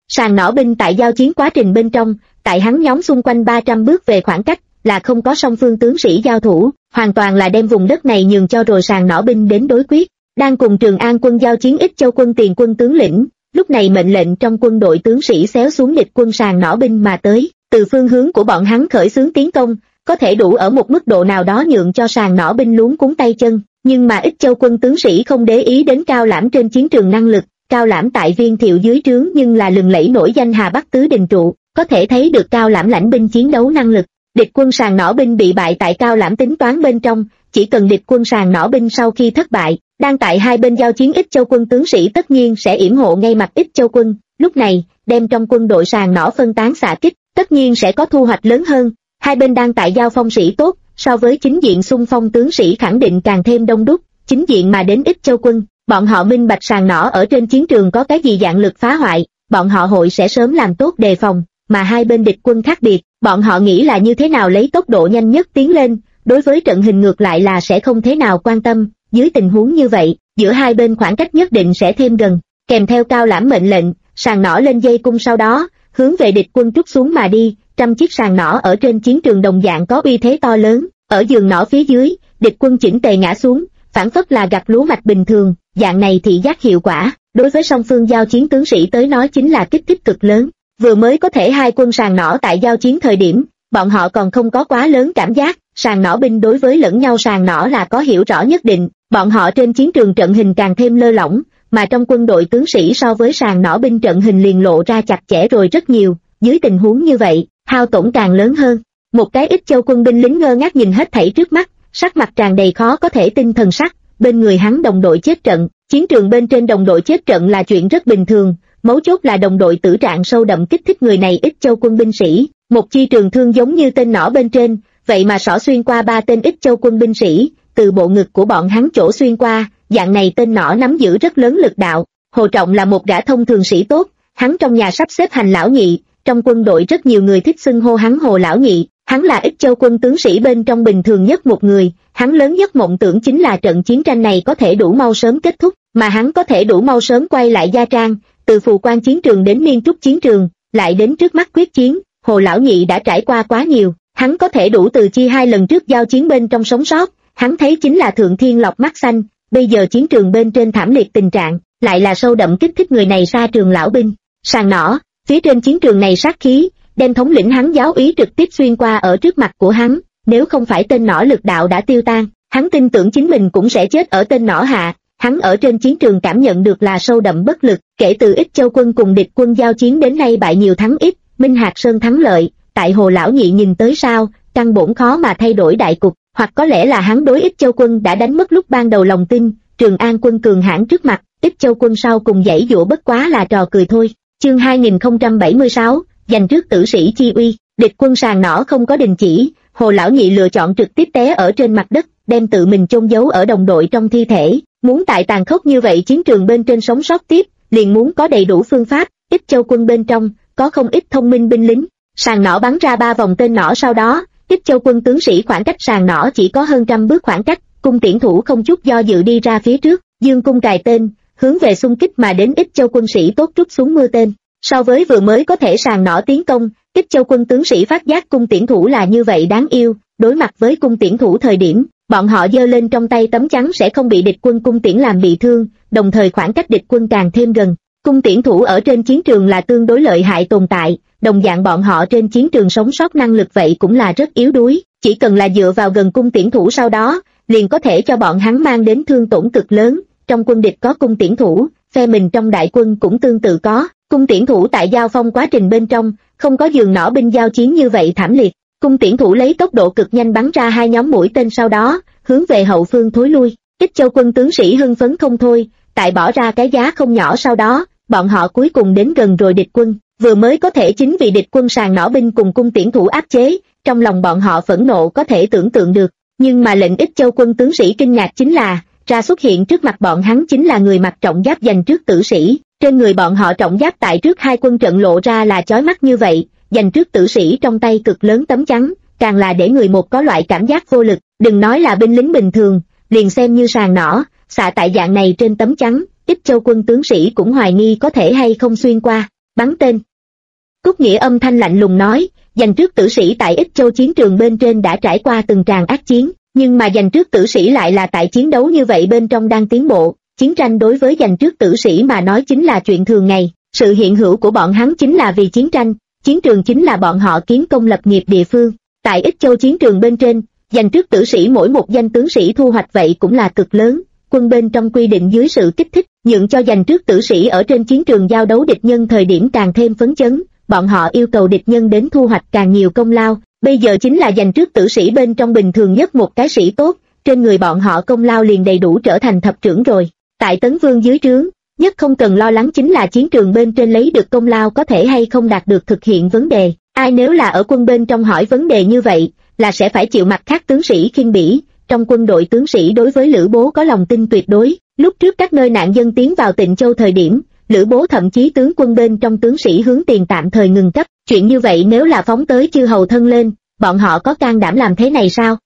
Sàng nỏ binh tại giao chiến quá trình bên trong, tại hắn nhóm xung quanh 300 bước về khoảng cách, là không có song phương tướng sĩ giao thủ, hoàn toàn là đem vùng đất này nhường cho rồi sàng nỏ binh đến đối quyết. Đang cùng Trường An quân giao chiến Ích Châu quân tiền quân tướng lĩnh, lúc này mệnh lệnh trong quân đội tướng sĩ xéo xuống địch quân sàng nỏ binh mà tới, từ phương hướng của bọn hắn khởi xướng tiến công, có thể đủ ở một mức độ nào đó nhượng cho sàng nỏ binh luống cuống tay chân, nhưng mà Ích Châu quân tướng sĩ không để ý đến Cao Lãm trên chiến trường năng lực. Cao Lãm tại Viên Thiệu dưới trướng nhưng là lừng lẫy nổi danh Hà Bắc tứ đình trụ, có thể thấy được Cao Lãm lãnh binh chiến đấu năng lực. Địch quân sàng nỏ binh bị bại tại Cao Lãm tính toán bên trong, chỉ cần địch quân sàng nỏ binh sau khi thất bại, đang tại hai bên giao chiến Ích Châu quân tướng sĩ tất nhiên sẽ yểm hộ ngay mặt Ích Châu quân, lúc này, đem trong quân đội sàng nỏ phân tán xạ kích, tất nhiên sẽ có thu hoạch lớn hơn. Hai bên đang tại giao phong sĩ tốt, so với chính diện xung phong tướng sĩ khẳng định càng thêm đông đúc, chính diện mà đến Ích Châu quân. Bọn họ minh bạch sàng nỏ ở trên chiến trường có cái gì dạng lực phá hoại, bọn họ hội sẽ sớm làm tốt đề phòng, mà hai bên địch quân khác biệt, bọn họ nghĩ là như thế nào lấy tốc độ nhanh nhất tiến lên, đối với trận hình ngược lại là sẽ không thế nào quan tâm, dưới tình huống như vậy, giữa hai bên khoảng cách nhất định sẽ thêm gần, kèm theo Cao Lãm mệnh lệnh, sàng nỏ lên dây cung sau đó, hướng về địch quân trút xuống mà đi, trăm chiếc sàng nỏ ở trên chiến trường đồng dạng có uy thế to lớn, ở giường nỏ phía dưới, địch quân chỉnh tề ngã xuống, phản phất là gặt lúa mạch bình thường, dạng này thị giác hiệu quả, đối với song phương giao chiến tướng sĩ tới nói chính là kích thích cực lớn. Vừa mới có thể hai quân sàng nỏ tại giao chiến thời điểm, bọn họ còn không có quá lớn cảm giác, sàng nỏ binh đối với lẫn nhau sàng nỏ là có hiểu rõ nhất định, bọn họ trên chiến trường trận hình càng thêm lơ lỏng, mà trong quân đội tướng sĩ so với sàng nỏ binh trận hình liền lộ ra chặt chẽ rồi rất nhiều, dưới tình huống như vậy, hao tổn càng lớn hơn. Một cái Ích Châu quân binh lính ngơ ngác nhìn hết thảy trước mắt, sắc mặt tràn đầy khó có thể tin thần sắc, bên người hắn đồng đội chết trận, chiến trường bên trên đồng đội chết trận là chuyện rất bình thường, mấu chốt là đồng đội tử trạng sâu đậm kích thích người này Ích Châu quân binh sĩ, một chi trường thương giống như tên nỏ bên trên, vậy mà xỏ xuyên qua ba tên Ích Châu quân binh sĩ, từ bộ ngực của bọn hắn chỗ xuyên qua, dạng này tên nỏ nắm giữ rất lớn lực đạo. Hồ Trọng là một gã thông thường sĩ tốt, hắn trong nhà sắp xếp hành lão nhị, trong quân đội rất nhiều người thích xưng hô hắn Hồ lão nhị, hắn là Ích Châu quân tướng sĩ bên trong bình thường nhất một người, hắn lớn nhất mộng tưởng chính là trận chiến tranh này có thể đủ mau sớm kết thúc, mà hắn có thể đủ mau sớm quay lại Gia Trang, từ Phù Quan chiến trường đến Miên Trúc chiến trường, lại đến trước mắt quyết chiến, Hồ lão nhị đã trải qua quá nhiều, hắn có thể đủ từ chi hai lần trước giao chiến bên trong sống sót, hắn thấy chính là thượng thiên lọc mắt xanh, bây giờ chiến trường bên trên thảm liệt tình trạng, lại là sâu đậm kích thích người này xa trường lão binh, sàng nỏ, phía trên chiến trường này sát khí, đem thống lĩnh hắn giáo úy trực tiếp xuyên qua ở trước mặt của hắn, nếu không phải tên nỏ lực đạo đã tiêu tan, hắn tin tưởng chính mình cũng sẽ chết ở tên nỏ hạ, hắn ở trên chiến trường cảm nhận được là sâu đậm bất lực, kể từ Ích Châu quân cùng địch quân giao chiến đến nay bại nhiều thắng ít, Minh Hạc Sơn thắng lợi, tại Hồ lão nhị nhìn tới sao, căn bổn khó mà thay đổi đại cục, hoặc có lẽ là hắn đối Ích Châu quân đã đánh mất lúc ban đầu lòng tin, Trường An quân cường hãn trước mặt, Ích Châu quân sau cùng giãy giụa bất quá là trò cười thôi. Chương 2076, giành trước tử sĩ chi uy, địch quân sàng nỏ không có đình chỉ, Hồ lão nhị lựa chọn trực tiếp té ở trên mặt đất, đem tự mình chôn giấu ở đồng đội trong thi thể, muốn tại tàn khốc như vậy chiến trường bên trên sống sót tiếp, liền muốn có đầy đủ phương pháp, Ích Châu quân bên trong, có không ít thông minh binh lính, sàng nỏ bắn ra 3 vòng tên nỏ sau đó, Ích Châu quân tướng sĩ khoảng cách sàng nỏ chỉ có hơn trăm bước khoảng cách, cung tiễn thủ không chút do dự đi ra phía trước, dương cung cài tên, hướng về xung kích mà đến Ích Châu quân sĩ tốt trút xuống mưa tên. So với vừa mới có thể sàng nỏ tiến công, Ích Châu quân tướng sĩ phát giác cung tiễn thủ là như vậy đáng yêu, đối mặt với cung tiễn thủ thời điểm, bọn họ giơ lên trong tay tấm chắn sẽ không bị địch quân cung tiễn làm bị thương, đồng thời khoảng cách địch quân càng thêm gần. Cung tiễn thủ ở trên chiến trường là tương đối lợi hại tồn tại, đồng dạng bọn họ trên chiến trường sống sót năng lực vậy cũng là rất yếu đuối, chỉ cần là dựa vào gần cung tiễn thủ sau đó, liền có thể cho bọn hắn mang đến thương tổn cực lớn. Trong quân địch có cung tiễn thủ, phe mình trong đại quân cũng tương tự có. Cung tiễn thủ tại giao phong quá trình bên trong, không có giường nỏ binh giao chiến như vậy thảm liệt. Cung tiễn thủ lấy tốc độ cực nhanh bắn ra 2 nhóm mũi tên sau đó, hướng về hậu phương thối lui. Ích Châu quân tướng sĩ hưng phấn không thôi, tại bỏ ra cái giá không nhỏ sau đó, bọn họ cuối cùng đến gần rồi địch quân. Vừa mới có thể chính vì địch quân sàng nỏ binh cùng cung tiễn thủ áp chế, trong lòng bọn họ phẫn nộ có thể tưởng tượng được. Nhưng mà lệnh Ích Châu quân tướng sĩ kinh ngạc chính là, ra xuất hiện trước mặt bọn hắn chính là người mặc trọng giáp giành trước tử sĩ. Trên người bọn họ trọng giáp tại trước hai quân trận lộ ra là chói mắt như vậy, giành trước tử sĩ trong tay cực lớn tấm chắn, càng là để người một có loại cảm giác vô lực, đừng nói là binh lính bình thường, liền xem như sàng nỏ, xạ tại dạng này trên tấm chắn, Ích Châu quân tướng sĩ cũng hoài nghi có thể hay không xuyên qua. bắn tên. Cúc Nghĩa âm thanh lạnh lùng nói, dành trước tử sĩ tại Ích Châu chiến trường bên trên đã trải qua từng tràng ác chiến, nhưng mà dành trước tử sĩ lại là tại chiến đấu như vậy bên trong đang tiến bộ. Chiến tranh đối với dành trước tử sĩ mà nói chính là chuyện thường ngày, sự hiện hữu của bọn hắn chính là vì chiến tranh, chiến trường chính là bọn họ kiến công lập nghiệp địa phương. Tại Ích Châu chiến trường bên trên, dành trước tử sĩ mỗi một danh tướng sĩ thu hoạch vậy cũng là cực lớn. Quân bên trong quy định dưới sự kích thích, nhượng cho dành trước tử sĩ ở trên chiến trường giao đấu địch nhân thời điểm càng thêm phấn chấn, bọn họ yêu cầu địch nhân đến thu hoạch càng nhiều công lao. Bây giờ chính là dành trước tử sĩ bên trong bình thường nhất một cái sĩ tốt, trên người bọn họ công lao liền đầy đủ trở thành thập trưởng rồi. Tại Tấn Vương dưới trướng, nhất không cần lo lắng chính là chiến trường bên trên lấy được công lao có thể hay không đạt được thực hiện vấn đề. Ai nếu là ở quân bên trong hỏi vấn đề như vậy, là sẽ phải chịu mặt khác tướng sĩ khinh bỉ. Trong quân đội tướng sĩ đối với Lữ Bố có lòng tin tuyệt đối. Lúc trước các nơi nạn dân tiến vào Tịnh Châu thời điểm, Lữ Bố thậm chí tướng quân bên trong tướng sĩ hướng tiền tạm thời ngừng cấp. Chuyện như vậy nếu là phóng tới chư hầu thân lên, bọn họ có can đảm làm thế này sao?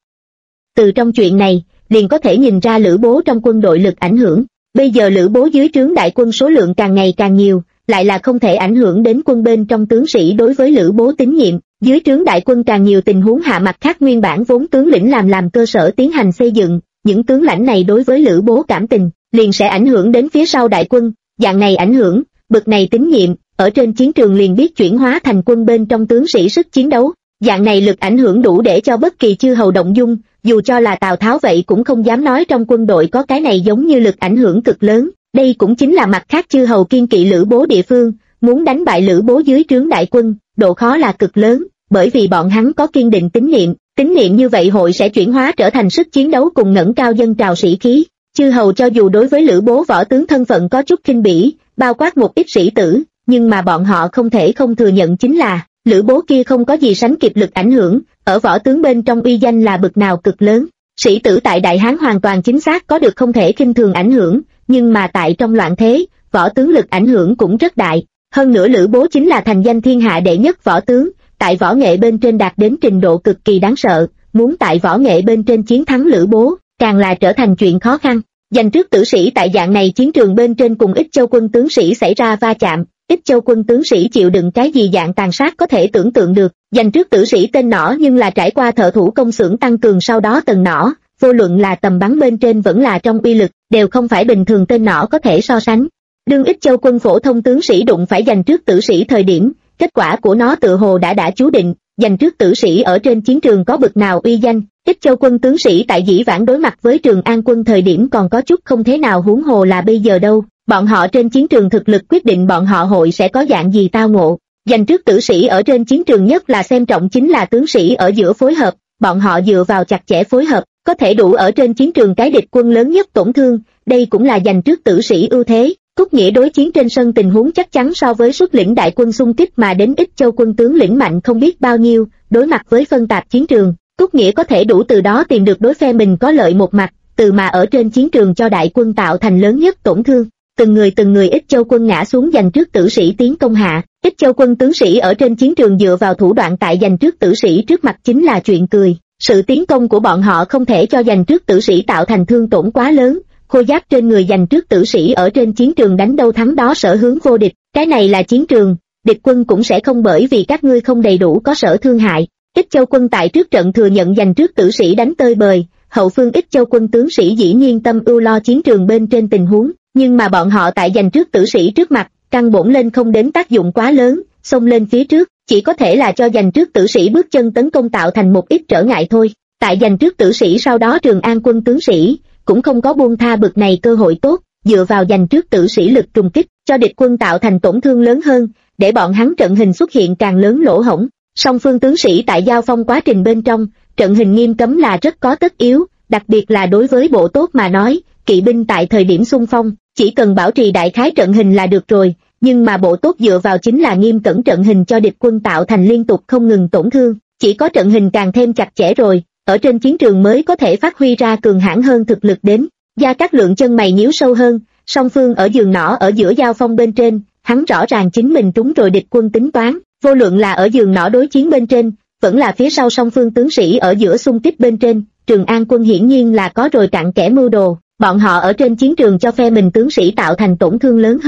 Từ trong chuyện này, liền có thể nhìn ra Lữ Bố trong quân đội lực ảnh hưởng. Bây giờ Lữ Bố dưới trướng đại quân số lượng càng ngày càng nhiều, lại là không thể ảnh hưởng đến quân bên trong tướng sĩ đối với Lữ Bố tín nhiệm. Dưới trướng đại quân càng nhiều tình huống hạ mặt khác nguyên bản vốn tướng lĩnh làm cơ sở tiến hành xây dựng, những tướng lãnh này đối với Lữ Bố cảm tình, liền sẽ ảnh hưởng đến phía sau đại quân, dạng này ảnh hưởng, bực này tín nhiệm, ở trên chiến trường liền biết chuyển hóa thành quân bên trong tướng sĩ sức chiến đấu. Dạng này lực ảnh hưởng đủ để cho bất kỳ chư hầu động dung, dù cho là Tào Tháo vậy cũng không dám nói trong quân đội có cái này giống như lực ảnh hưởng cực lớn. Đây cũng chính là mặt khác chư hầu kiên kỵ Lữ Bố địa phương, muốn đánh bại Lữ Bố dưới trướng đại quân, độ khó là cực lớn, bởi vì bọn hắn có kiên định tín niệm như vậy hội sẽ chuyển hóa trở thành sức chiến đấu cùng ngẩng cao dân trào sĩ khí. Chư hầu cho dù đối với Lữ Bố võ tướng thân phận có chút khinh bỉ, bao quát một ít sĩ tử, nhưng mà bọn họ không thể không thừa nhận chính là Lữ Bố kia không có gì sánh kịp lực ảnh hưởng, ở võ tướng bên trong uy danh là bực nào cực lớn. Sĩ tử tại Đại Hán hoàn toàn chính xác có được không thể khinh thường ảnh hưởng, nhưng mà tại trong loạn thế, võ tướng lực ảnh hưởng cũng rất đại. Hơn nữa Lữ Bố chính là thành danh thiên hạ đệ nhất võ tướng, tại võ nghệ bên trên đạt đến trình độ cực kỳ đáng sợ, muốn tại võ nghệ bên trên chiến thắng Lữ Bố, càng là trở thành chuyện khó khăn. Dành trước tử sĩ tại dạng này chiến trường bên trên cùng Ích Châu quân tướng sĩ xảy ra va chạm, Ích Châu quân tướng sĩ chịu đựng cái gì dạng tàn sát có thể tưởng tượng được. Dành trước tử sĩ tên nỏ nhưng là trải qua thợ thủ công xưởng tăng cường sau đó tầng nỏ, vô luận là tầm bắn bên trên vẫn là trong uy lực, đều không phải bình thường tên nỏ có thể so sánh. Đương Ích Châu quân phổ thông tướng sĩ đụng phải dành trước tử sĩ thời điểm, kết quả của nó tựa hồ đã chú định, dành trước tử sĩ ở trên chiến trường có bực nào uy danh. Ích Châu quân tướng sĩ tại dĩ vãng đối mặt với Trường An quân thời điểm còn có chút không thế nào, huống hồ là bây giờ đâu. Bọn họ trên chiến trường thực lực quyết định bọn họ hội sẽ có dạng gì tao ngộ. Dành trước tử sĩ ở trên chiến trường nhất là xem trọng chính là tướng sĩ ở giữa phối hợp, bọn họ dựa vào chặt chẽ phối hợp, có thể đủ ở trên chiến trường cái địch quân lớn nhất tổn thương, đây cũng là dành trước tử sĩ ưu thế. Cúc Nghĩa đối chiến trên sân tình huống chắc chắn so với xuất lĩnh đại quân xung kích mà đến Ích Châu quân tướng lĩnh mạnh không biết bao nhiêu, đối mặt với phân tạp chiến trường, Cúc Nghĩa có thể đủ từ đó tìm được đối phe mình có lợi một mặt, từ mà ở trên chiến trường cho đại quân tạo thành lớn nhất tổn thương. Từng người Ích Châu quân ngã xuống dành trước tử sĩ tiến công hạ, Ích Châu quân tướng sĩ ở trên chiến trường dựa vào thủ đoạn tại dành trước tử sĩ trước mặt chính là chuyện cười. Sự tiến công của bọn họ không thể cho dành trước tử sĩ tạo thành thương tổn quá lớn, khôi giáp trên người dành trước tử sĩ ở trên chiến trường đánh đâu thắng đó sở hướng vô địch, cái này là chiến trường, địch quân cũng sẽ không bởi vì các ngươi không đầy đủ có sở thương hại. Ích Châu quân tại trước trận thừa nhận dành trước tử sĩ đánh tơi bời, hậu phương Ích Châu quân tướng sĩ dĩ nhiên tâm ưu lo chiến trường bên trên tình huống, nhưng mà bọn họ tại dành trước tử sĩ trước mặt, căn bổn lên không đến tác dụng quá lớn, xông lên phía trước, chỉ có thể là cho dành trước tử sĩ bước chân tấn công tạo thành một ít trở ngại thôi. Tại dành trước tử sĩ sau đó Trường An quân tướng sĩ cũng không có buông tha bực này cơ hội tốt, dựa vào dành trước tử sĩ lực trùng kích, cho địch quân tạo thành tổn thương lớn hơn, để bọn hắn trận hình xuất hiện càng lớn lỗ hổng. Song phương tướng sĩ tại giao phong quá trình bên trong, trận hình nghiêm cấm là rất có tất yếu, đặc biệt là đối với bộ tốt mà nói, kỵ binh tại thời điểm xung phong, chỉ cần bảo trì đại khái trận hình là được rồi, nhưng mà bộ tốt dựa vào chính là nghiêm cẩn trận hình cho địch quân tạo thành liên tục không ngừng tổn thương, chỉ có trận hình càng thêm chặt chẽ rồi, ở trên chiến trường mới có thể phát huy ra cường hãn hơn thực lực đến. Gia Cát Lượng chân mày nhíu sâu hơn, song phương ở giường nỏ ở giữa giao phong bên trên, hắn rõ ràng chính mình trúng rồi địch quân tính toán, vô luận là ở giường nỏ đối chiến bên trên, vẫn là phía sau song phương tướng sĩ ở giữa xung kích bên trên, Trường An quân hiển nhiên là có rồi cặn kẽ mưu đồ, bọn họ ở trên chiến trường cho phe mình tướng sĩ tạo thành tổn thương lớn hơn.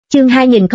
Chương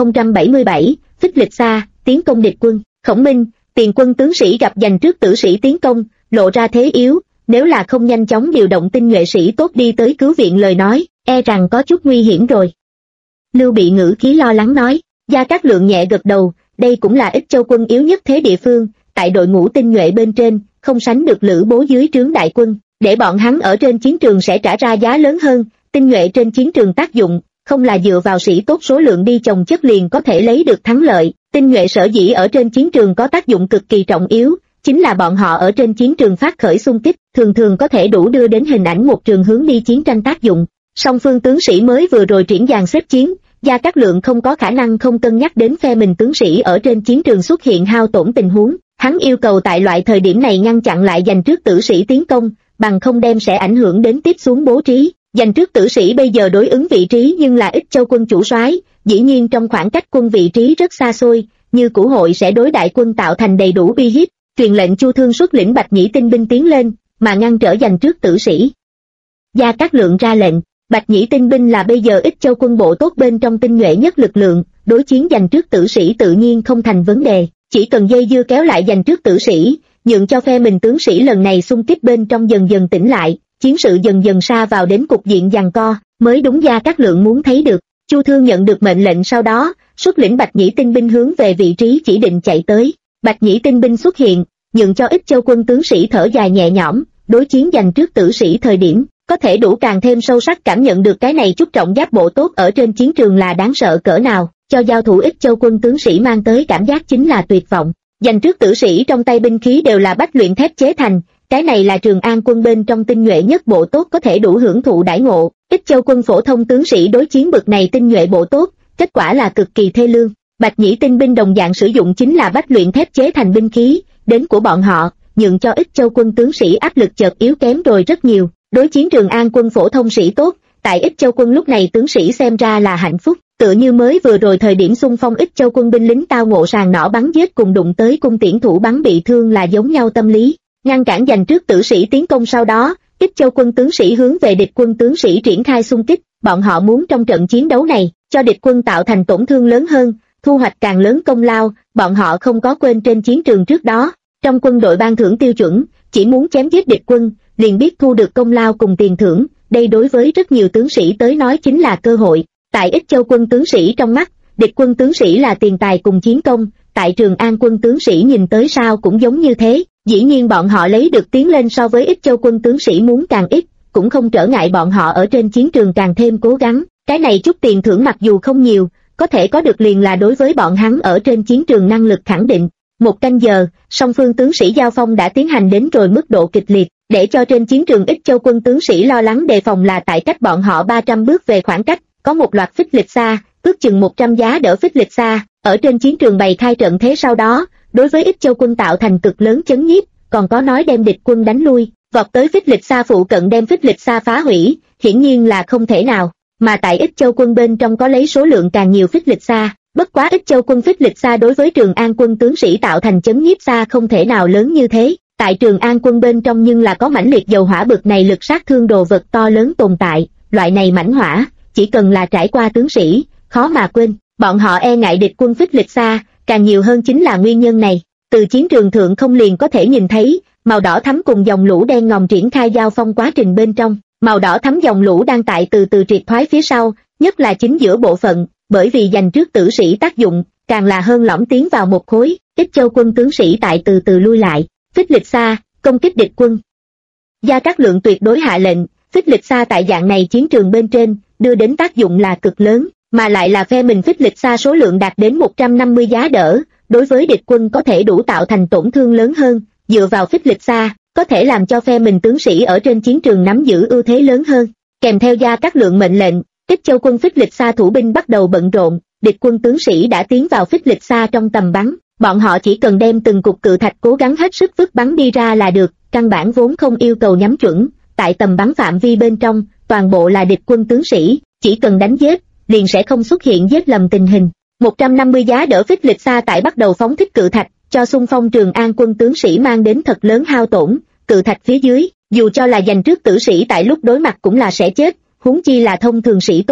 2077, Phích Lịch Sa, tiến công địch quân. Khổng Minh, tiền quân tướng sĩ gặp giành trước tử sĩ tiến công, lộ ra thế yếu, nếu là không nhanh chóng điều động tinh nhuệ sĩ tốt đi tới cứu viện lời nói, e rằng có chút nguy hiểm rồi. Lưu Bị ngữ khí lo lắng nói. Gia Cát Lượng nhẹ gật đầu, đây cũng là Ích Châu quân yếu nhất thế địa phương, tại đội ngũ tinh nhuệ bên trên, không sánh được Lữ Bố dưới trướng đại quân, để bọn hắn ở trên chiến trường sẽ trả ra giá lớn hơn, tinh nhuệ trên chiến trường tác dụng, không là dựa vào sĩ tốt số lượng đi chồng chất liền có thể lấy được thắng lợi, tinh nhuệ sở dĩ ở trên chiến trường có tác dụng cực kỳ trọng yếu, chính là bọn họ ở trên chiến trường phát khởi xung kích, thường thường có thể đủ đưa đến hình ảnh một trường hướng đi chiến tranh tác dụng. Song phương tướng sĩ mới vừa rồi triển dàn xếp chiến, Gia Cát Lượng không có khả năng không cân nhắc đến phe mình tướng sĩ ở trên chiến trường xuất hiện hao tổn tình huống, hắn yêu cầu tại loại thời điểm này ngăn chặn lại giành trước tử sĩ tiến công, bằng không đem sẽ ảnh hưởng đến tiếp xuống bố trí. Giành trước tử sĩ bây giờ đối ứng vị trí nhưng là Ích Châu quân chủ soái, dĩ nhiên trong khoảng cách quân vị trí rất xa xôi, như cửu hội sẽ đối đại quân tạo thành đầy đủ uy hiếp, truyền lệnh Chu Thương xuất lĩnh Bạch Nhĩ tinh binh tiến lên, mà ngăn trở giành trước tử sĩ. Gia Cát Lượng ra lệnh. Bạch Nhĩ tinh binh là bây giờ Ích Châu quân bộ tốt bên trong tinh nhuệ nhất lực lượng, đối chiến giành trước tử sĩ tự nhiên không thành vấn đề, chỉ cần dây dưa kéo lại giành trước tử sĩ, nhượng cho phe mình tướng sĩ lần này xung kích bên trong dần dần tĩnh lại, chiến sự dần dần sa vào đến cục diện giằng co, mới đúng Gia Cát Lượng muốn thấy được. Chu Thương nhận được mệnh lệnh sau đó, xuất lĩnh Bạch Nhĩ tinh binh hướng về vị trí chỉ định chạy tới. Bạch Nhĩ tinh binh xuất hiện, nhượng cho Ích Châu quân tướng sĩ thở dài nhẹ nhõm, đối chiến giành trước tử sĩ thời điểm, có thể đủ càng thêm sâu sắc cảm nhận được cái này chút trọng giáp bộ tốt ở trên chiến trường là đáng sợ cỡ nào, cho giao thủ Ích Châu quân tướng sĩ mang tới cảm giác chính là tuyệt vọng. Giành trước tử sĩ trong tay binh khí đều là bách luyện thép chế thành, cái này là Trường An quân bên trong tinh nhuệ nhất bộ tốt có thể đủ hưởng thụ đãi ngộ. Ích Châu quân phổ thông tướng sĩ đối chiến bực này tinh nhuệ bộ tốt, kết quả là cực kỳ thê lương. Bạch Nhĩ tinh binh đồng dạng sử dụng chính là bách luyện thép chế thành binh khí, đến của bọn họ, nhượng cho Ích Châu quân tướng sĩ áp lực chợt yếu kém rồi rất nhiều. Đối chiến Trường An quân phổ thông sĩ tốt, tại Ích Châu quân lúc này tướng sĩ xem ra là hạnh phúc, tựa như mới vừa rồi thời điểm xung phong Ích Châu quân binh lính tao ngộ sàn nỏ bắn giết cùng đụng tới cung tiễn thủ bắn bị thương là giống nhau tâm lý. Ngăn cản giành trước tử sĩ tiến công sau đó, Ích Châu quân tướng sĩ hướng về địch quân tướng sĩ triển khai xung kích, bọn họ muốn trong trận chiến đấu này, cho địch quân tạo thành tổn thương lớn hơn, thu hoạch càng lớn công lao, bọn họ không có quên trên chiến trường trước đó. Trong quân đội ban thưởng tiêu chuẩn, chỉ muốn chém giết địch quân, liền biết thu được công lao cùng tiền thưởng, đây đối với rất nhiều tướng sĩ tới nói chính là cơ hội. Tại Ích Châu quân tướng sĩ trong mắt, địch quân tướng sĩ là tiền tài cùng chiến công, tại Trường An quân tướng sĩ nhìn tới sao cũng giống như thế, dĩ nhiên bọn họ lấy được tiến lên so với Ích Châu quân tướng sĩ muốn càng ít, cũng không trở ngại bọn họ ở trên chiến trường càng thêm cố gắng, cái này chút tiền thưởng mặc dù không nhiều, có thể có được liền là đối với bọn hắn ở trên chiến trường năng lực khẳng định. Một canh giờ, song phương tướng sĩ giao phong đã tiến hành đến rồi mức độ kịch liệt, để cho trên chiến trường Ích Châu quân tướng sĩ lo lắng đề phòng là tại cách bọn họ 300 bước về khoảng cách, có một loạt Phích Lịch Sa, ước chừng 100 giá đỡ Phích Lịch Sa, ở trên chiến trường bày khai trận thế sau đó, đối với Ích Châu quân tạo thành cực lớn chấn nhiếp, còn có nói đem địch quân đánh lui, vọt tới Phích Lịch Sa phụ cận đem Phích Lịch Sa phá hủy, hiển nhiên là không thể nào, mà tại Ích Châu quân bên trong có lấy số lượng càng nhiều Phích Lịch Sa. Bất quá Ích Châu quân Phích Lịch Sa đối với Trường An quân tướng sĩ tạo thành chấn nhiếp xa không thể nào lớn như thế, tại Trường An quân bên trong nhưng là có mãnh liệt dầu hỏa bực này lực sát thương đồ vật to lớn tồn tại, loại này mãnh hỏa, chỉ cần là trải qua tướng sĩ, khó mà quên, bọn họ e ngại địch quân Phích Lịch Sa, càng nhiều hơn chính là nguyên nhân này, từ chiến trường thượng không liền có thể nhìn thấy, màu đỏ thắm cùng dòng lũ đen ngòm triển khai giao phong quá trình bên trong, màu đỏ thắm dòng lũ đang tại từ từ triệt thoái phía sau, nhất là chính giữa bộ phận. Bởi vì giành trước tử sĩ tác dụng, càng là hơn lõm tiến vào một khối, Ích Châu quân tướng sĩ tại từ từ lui lại, Phích Lịch Sa, công kích địch quân. Gia Cát Lượng tuyệt đối hạ lệnh, Phích Lịch Sa tại dạng này chiến trường bên trên, đưa đến tác dụng là cực lớn, mà lại là phe mình Phích Lịch Sa số lượng đạt đến 150 giá đỡ, đối với địch quân có thể đủ tạo thành tổn thương lớn hơn, dựa vào Phích Lịch Sa, có thể làm cho phe mình tướng sĩ ở trên chiến trường nắm giữ ưu thế lớn hơn, kèm theo Gia Cát Lượng mệnh lệnh. Ích Châu quân Phích Lịch Sa thủ binh bắt đầu bận rộn, địch quân tướng sĩ đã tiến vào Phích Lịch Sa trong tầm bắn, bọn họ chỉ cần đem từng cục cự thạch cố gắng hết sức vứt bắn đi ra là được, căn bản vốn không yêu cầu nhắm chuẩn, tại tầm bắn phạm vi bên trong, toàn bộ là địch quân tướng sĩ, chỉ cần đánh giết, liền sẽ không xuất hiện giết lầm tình hình. 150 giá đỡ Phích Lịch Sa tại bắt đầu phóng thích cự thạch, cho xung phong Trường An quân tướng sĩ mang đến thật lớn hao tổn, cự thạch phía dưới, dù cho là giành trước tử sĩ tại lúc đối mặt cũng là sẽ chết. Huống chi là thông thường sĩ tốt.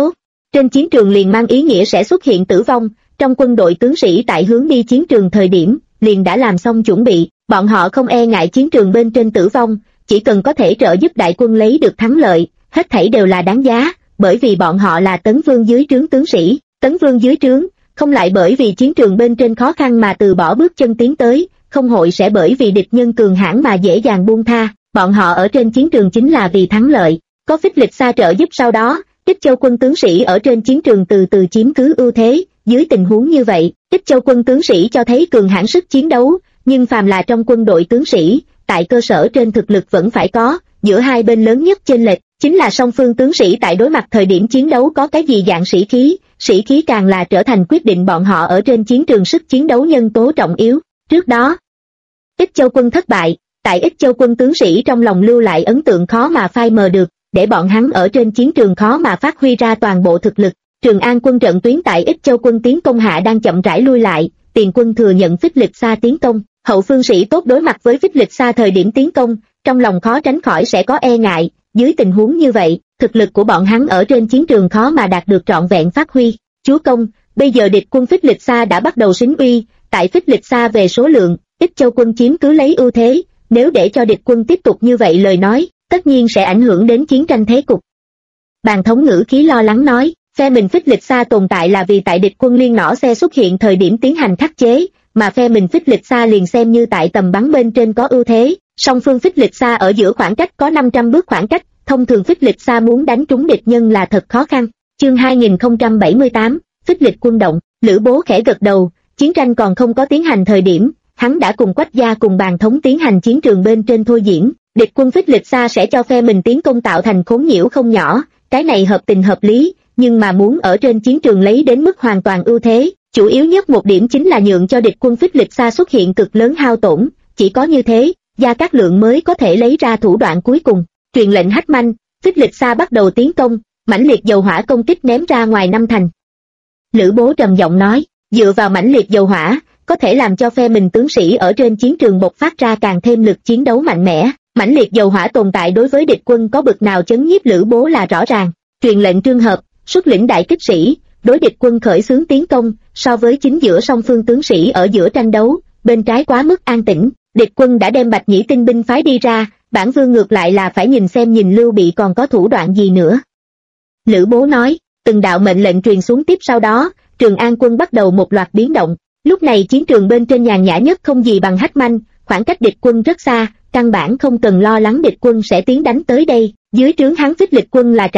trên chiến trường liền mang ý nghĩa sẽ xuất hiện tử vong. Trong quân đội tướng sĩ tại hướng đi chiến trường thời điểm, liền đã làm xong chuẩn bị, bọn họ không e ngại chiến trường bên trên tử vong, chỉ cần có thể trợ giúp đại quân lấy được thắng lợi, hết thảy đều là đáng giá, bởi vì bọn họ là Tấn Vương dưới trướng tướng sĩ, Tấn Vương dưới trướng, không lại bởi vì chiến trường bên trên khó khăn mà từ bỏ bước chân tiến tới, không hội sẽ bởi vì địch nhân cường hãn mà dễ dàng buông tha, bọn họ ở trên chiến trường chính là vì thắng lợi, có Phích Lịch Sa trợ giúp sau đó, Ích Châu quân tướng sĩ ở trên chiến trường từ từ chiếm cứ ưu thế, dưới tình huống như vậy, Ích Châu quân tướng sĩ cho thấy cường hãn sức chiến đấu, nhưng phàm là trong quân đội tướng sĩ, tại cơ sở trên thực lực vẫn phải có, giữa hai bên lớn nhất chênh lệch, chính là song phương tướng sĩ tại đối mặt thời điểm chiến đấu có cái gì dạng sĩ khí càng là trở thành quyết định bọn họ ở trên chiến trường sức chiến đấu nhân tố trọng yếu. Trước đó, Ích Châu quân thất bại, tại Ích Châu quân tướng sĩ trong lòng lưu lại ấn tượng khó mà phai mờ được, để bọn hắn ở trên chiến trường khó mà phát huy ra toàn bộ thực lực. Trường An quân trận tuyến tại Ích Châu quân tiến công hạ đang chậm rãi lui lại, tiền quân thừa nhận Phích Lịch Sa tiến công, hậu phương sĩ tốt đối mặt với Phích Lịch Sa thời điểm tiến công, trong lòng khó tránh khỏi sẽ có e ngại, dưới tình huống như vậy, thực lực của bọn hắn ở trên chiến trường khó mà đạt được trọn vẹn phát huy. Chúa công, bây giờ địch quân Phích Lịch Sa đã bắt đầu xính uy, tại Phích Lịch Sa về số lượng, Ích Châu quân chiếm cứ lấy ưu thế, nếu để cho địch quân tiếp tục như vậy lời nói, tất nhiên sẽ ảnh hưởng đến chiến tranh thế cục. Bàn thống ngữ khí lo lắng nói, phe mình Phích Lịch Sa tồn tại là vì tại địch quân liên nỏ xe xuất hiện thời điểm tiến hành khắc chế, mà phe mình Phích Lịch Sa liền xem như tại tầm bắn bên trên có ưu thế, song phương Phích Lịch Sa ở giữa khoảng cách có 500 bước khoảng cách, thông thường Phích Lịch Sa muốn đánh trúng địch nhân là thật khó khăn. Chương 2078, Phích Lịch quân động, Lữ Bố khẽ gật đầu, chiến tranh còn không có tiến hành thời điểm, hắn đã cùng Quách gia cùng Bàn thống tiến hành chiến trường bên trên thôi diễn, địch quân Phích Lịch Sa sẽ cho phe mình tiến công tạo thành khốn nhiễu không nhỏ, cái này hợp tình hợp lý, nhưng mà muốn ở trên chiến trường lấy đến mức hoàn toàn ưu thế, chủ yếu nhất một điểm chính là nhượng cho địch quân Phích Lịch Sa xuất hiện cực lớn hao tổn, chỉ có như thế, Gia Cát Lượng mới có thể lấy ra thủ đoạn cuối cùng. Truyền lệnh hách manh, Phích Lịch Sa bắt đầu tiến công, mãnh liệt dầu hỏa công kích ném ra ngoài năm thành. Lữ Bố trầm giọng nói, dựa vào mãnh liệt dầu hỏa, có thể làm cho phe mình tướng sĩ ở trên chiến trường bộc phát ra càng thêm lực chiến đấu mạnh mẽ. Mãnh liệt dầu hỏa tồn tại đối với địch quân có bực nào chấn nhiếp Lữ Bố là rõ ràng. Truyền lệnh Trương Hợp, xuất lĩnh đại kích sĩ, đối địch quân khởi xướng tiến công, so với chính giữa song phương tướng sĩ ở giữa tranh đấu, bên trái quá mức an tĩnh, địch quân đã đem Bạch Nhĩ tinh binh phái đi ra, bản vương ngược lại là phải nhìn xem nhìn Lưu Bị còn có thủ đoạn gì nữa. Lữ Bố nói, từng đạo mệnh lệnh truyền xuống tiếp sau đó, Trường An quân bắt đầu một loạt biến động, lúc này chiến trường bên trên nhàn nhã nhất không gì bằng hách manh, khoảng cách địch quân rất xa, căn bản không cần lo lắng địch quân sẽ tiến đánh tới đây, dưới trướng hắn Phích Lịch quân là